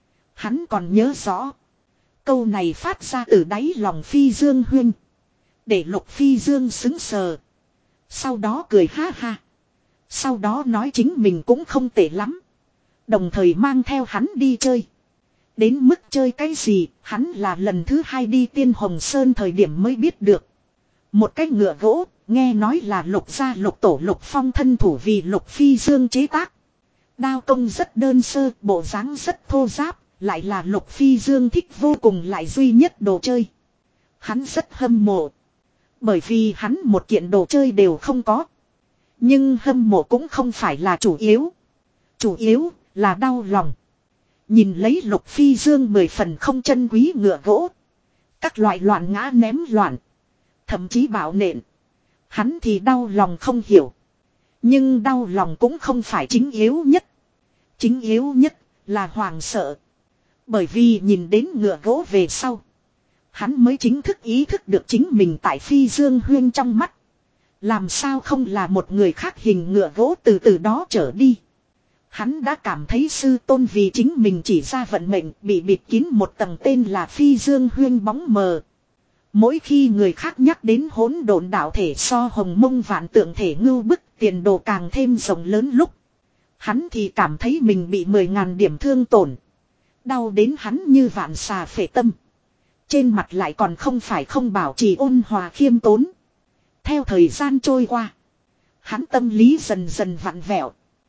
A: Hắn còn nhớ rõ. Câu này phát ra từ đáy lòng Phi Dương huynh. Để Lục Phi Dương xứng sờ. Sau đó cười ha ha. Sau đó nói chính mình cũng không tệ lắm. Đồng thời mang theo hắn đi chơi. Đến mức chơi cái gì, hắn là lần thứ hai đi Tiên Hồng Sơn thời điểm mới biết được. Một cái ngựa gỗ, nghe nói là Lục gia Lục tổ Lục Phong thân thủ vì Lục Phi Dương chế tác. Đao công rất đơn sơ, bộ dáng rất thô ráp, lại là Lục Phi Dương thích vô cùng lại duy nhất đồ chơi. Hắn rất hâm mộ. Bởi vì hắn một kiện đồ chơi đều không có. Nhưng hâm mộ cũng không phải là chủ yếu. Chủ yếu là đau lòng. Nhìn lấy Lục Phi Dương mười phần không chân quý ngựa gỗ. Các loại loạn ngã ném loạn. Thậm chí bạo nện. Hắn thì đau lòng không hiểu. Nhưng đau lòng cũng không phải chính yếu nhất. Chính yếu nhất là hoàng sợ. Bởi vì nhìn đến ngựa gỗ về sau. Hắn mới chính thức ý thức được chính mình tại Phi Dương Huyên trong mắt. Làm sao không là một người khác hình ngựa gỗ từ từ đó trở đi. Hắn đã cảm thấy sư tôn vì chính mình chỉ ra vận mệnh bị bịt kín một tầng tên là phi dương huyên bóng mờ. Mỗi khi người khác nhắc đến hỗn độn đạo thể so hồng mông vạn tượng thể ngưu bức tiền đồ càng thêm rộng lớn lúc. Hắn thì cảm thấy mình bị mười ngàn điểm thương tổn. Đau đến hắn như vạn xà phệ tâm. Trên mặt lại còn không phải không bảo trì ôn hòa khiêm tốn. Theo thời gian trôi qua. Hắn tâm lý dần dần vặn vẹo.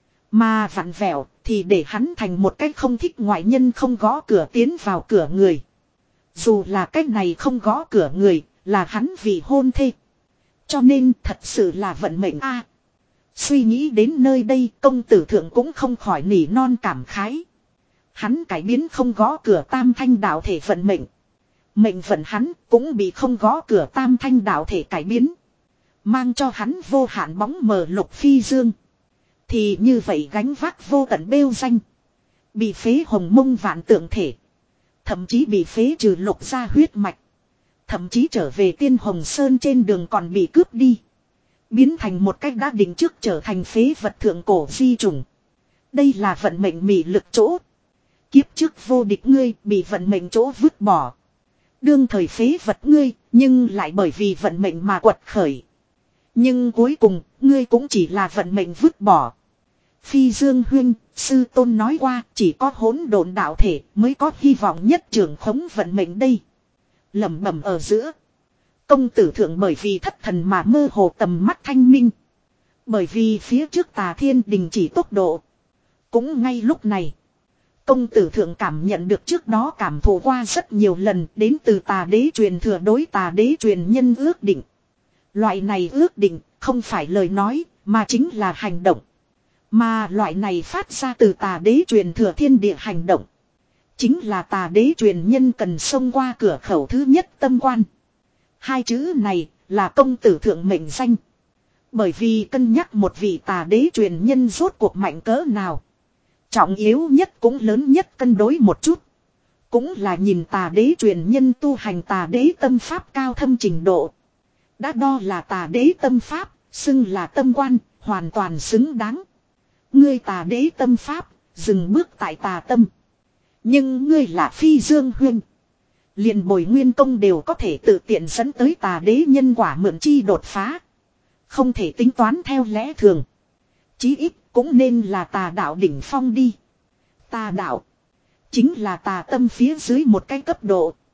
A: Mà vặn vẹo thì để hắn thành một cách không thích ngoại nhân không gõ cửa tiến vào cửa người. Dù là cách này không gõ cửa người là hắn vì hôn thê. Cho nên thật sự là vận mệnh a. Suy nghĩ đến nơi đây công tử thượng cũng không khỏi nỉ non cảm khái. Hắn cải biến không gõ cửa tam thanh đạo thể vận mệnh. Mệnh vận hắn cũng bị không gõ cửa tam thanh đạo thể cải biến. Mang cho hắn vô hạn bóng mờ lục phi dương. Thì như vậy gánh vác vô tận bêu danh. Bị phế hồng mông vạn tượng thể. Thậm chí bị phế trừ lục ra huyết mạch. Thậm chí trở về tiên hồng sơn trên đường còn bị cướp đi. Biến thành một cách đã định trước trở thành phế vật thượng cổ di trùng. Đây là vận mệnh mị lực chỗ. Kiếp trước vô địch ngươi bị vận mệnh chỗ vứt bỏ. Đương thời phế vật ngươi nhưng lại bởi vì vận mệnh mà quật khởi. Nhưng cuối cùng ngươi cũng chỉ là vận mệnh vứt bỏ. Phi Dương Huyên, sư tôn nói qua chỉ có hỗn độn đạo thể mới có hy vọng nhất trưởng khống vận mệnh đây. Lẩm bẩm ở giữa. Công tử thượng bởi vì thất thần mà mơ hồ tầm mắt thanh minh. Bởi vì phía trước Tà Thiên đình chỉ tốc độ. Cũng ngay lúc này. Công tử thượng cảm nhận được trước đó cảm thụ qua rất nhiều lần đến từ Tà Đế truyền thừa đối Tà Đế truyền nhân ước định. Loại này ước định không phải lời nói mà chính là hành động. Mà loại này phát ra từ Tà Đế truyền thừa thiên địa hành động. Chính là Tà Đế truyền nhân cần xông qua cửa khẩu thứ nhất tâm quan. Hai chữ này là công tử thượng mệnh danh. Bởi vì cân nhắc một vị Tà Đế truyền nhân rốt cuộc mạnh cỡ nào. Trọng yếu nhất cũng lớn nhất cân đối một chút. Cũng là nhìn Tà Đế truyền nhân tu hành Tà Đế tâm pháp cao thâm trình độ. Đã đo là Tà Đế tâm pháp, xưng là tâm quan, hoàn toàn xứng đáng. Ngươi Tà Đế tâm pháp, dừng bước tại tà tâm. Nhưng ngươi là Phi Dương Huyên. Liền bồi nguyên công đều có thể tự tiện dẫn tới Tà Đế nhân quả mượn chi đột phá. Không thể tính toán theo lẽ thường. Chí ít cũng nên là tà đạo đỉnh phong đi. Tà đạo chính là tà tâm phía dưới một cái cấp độ.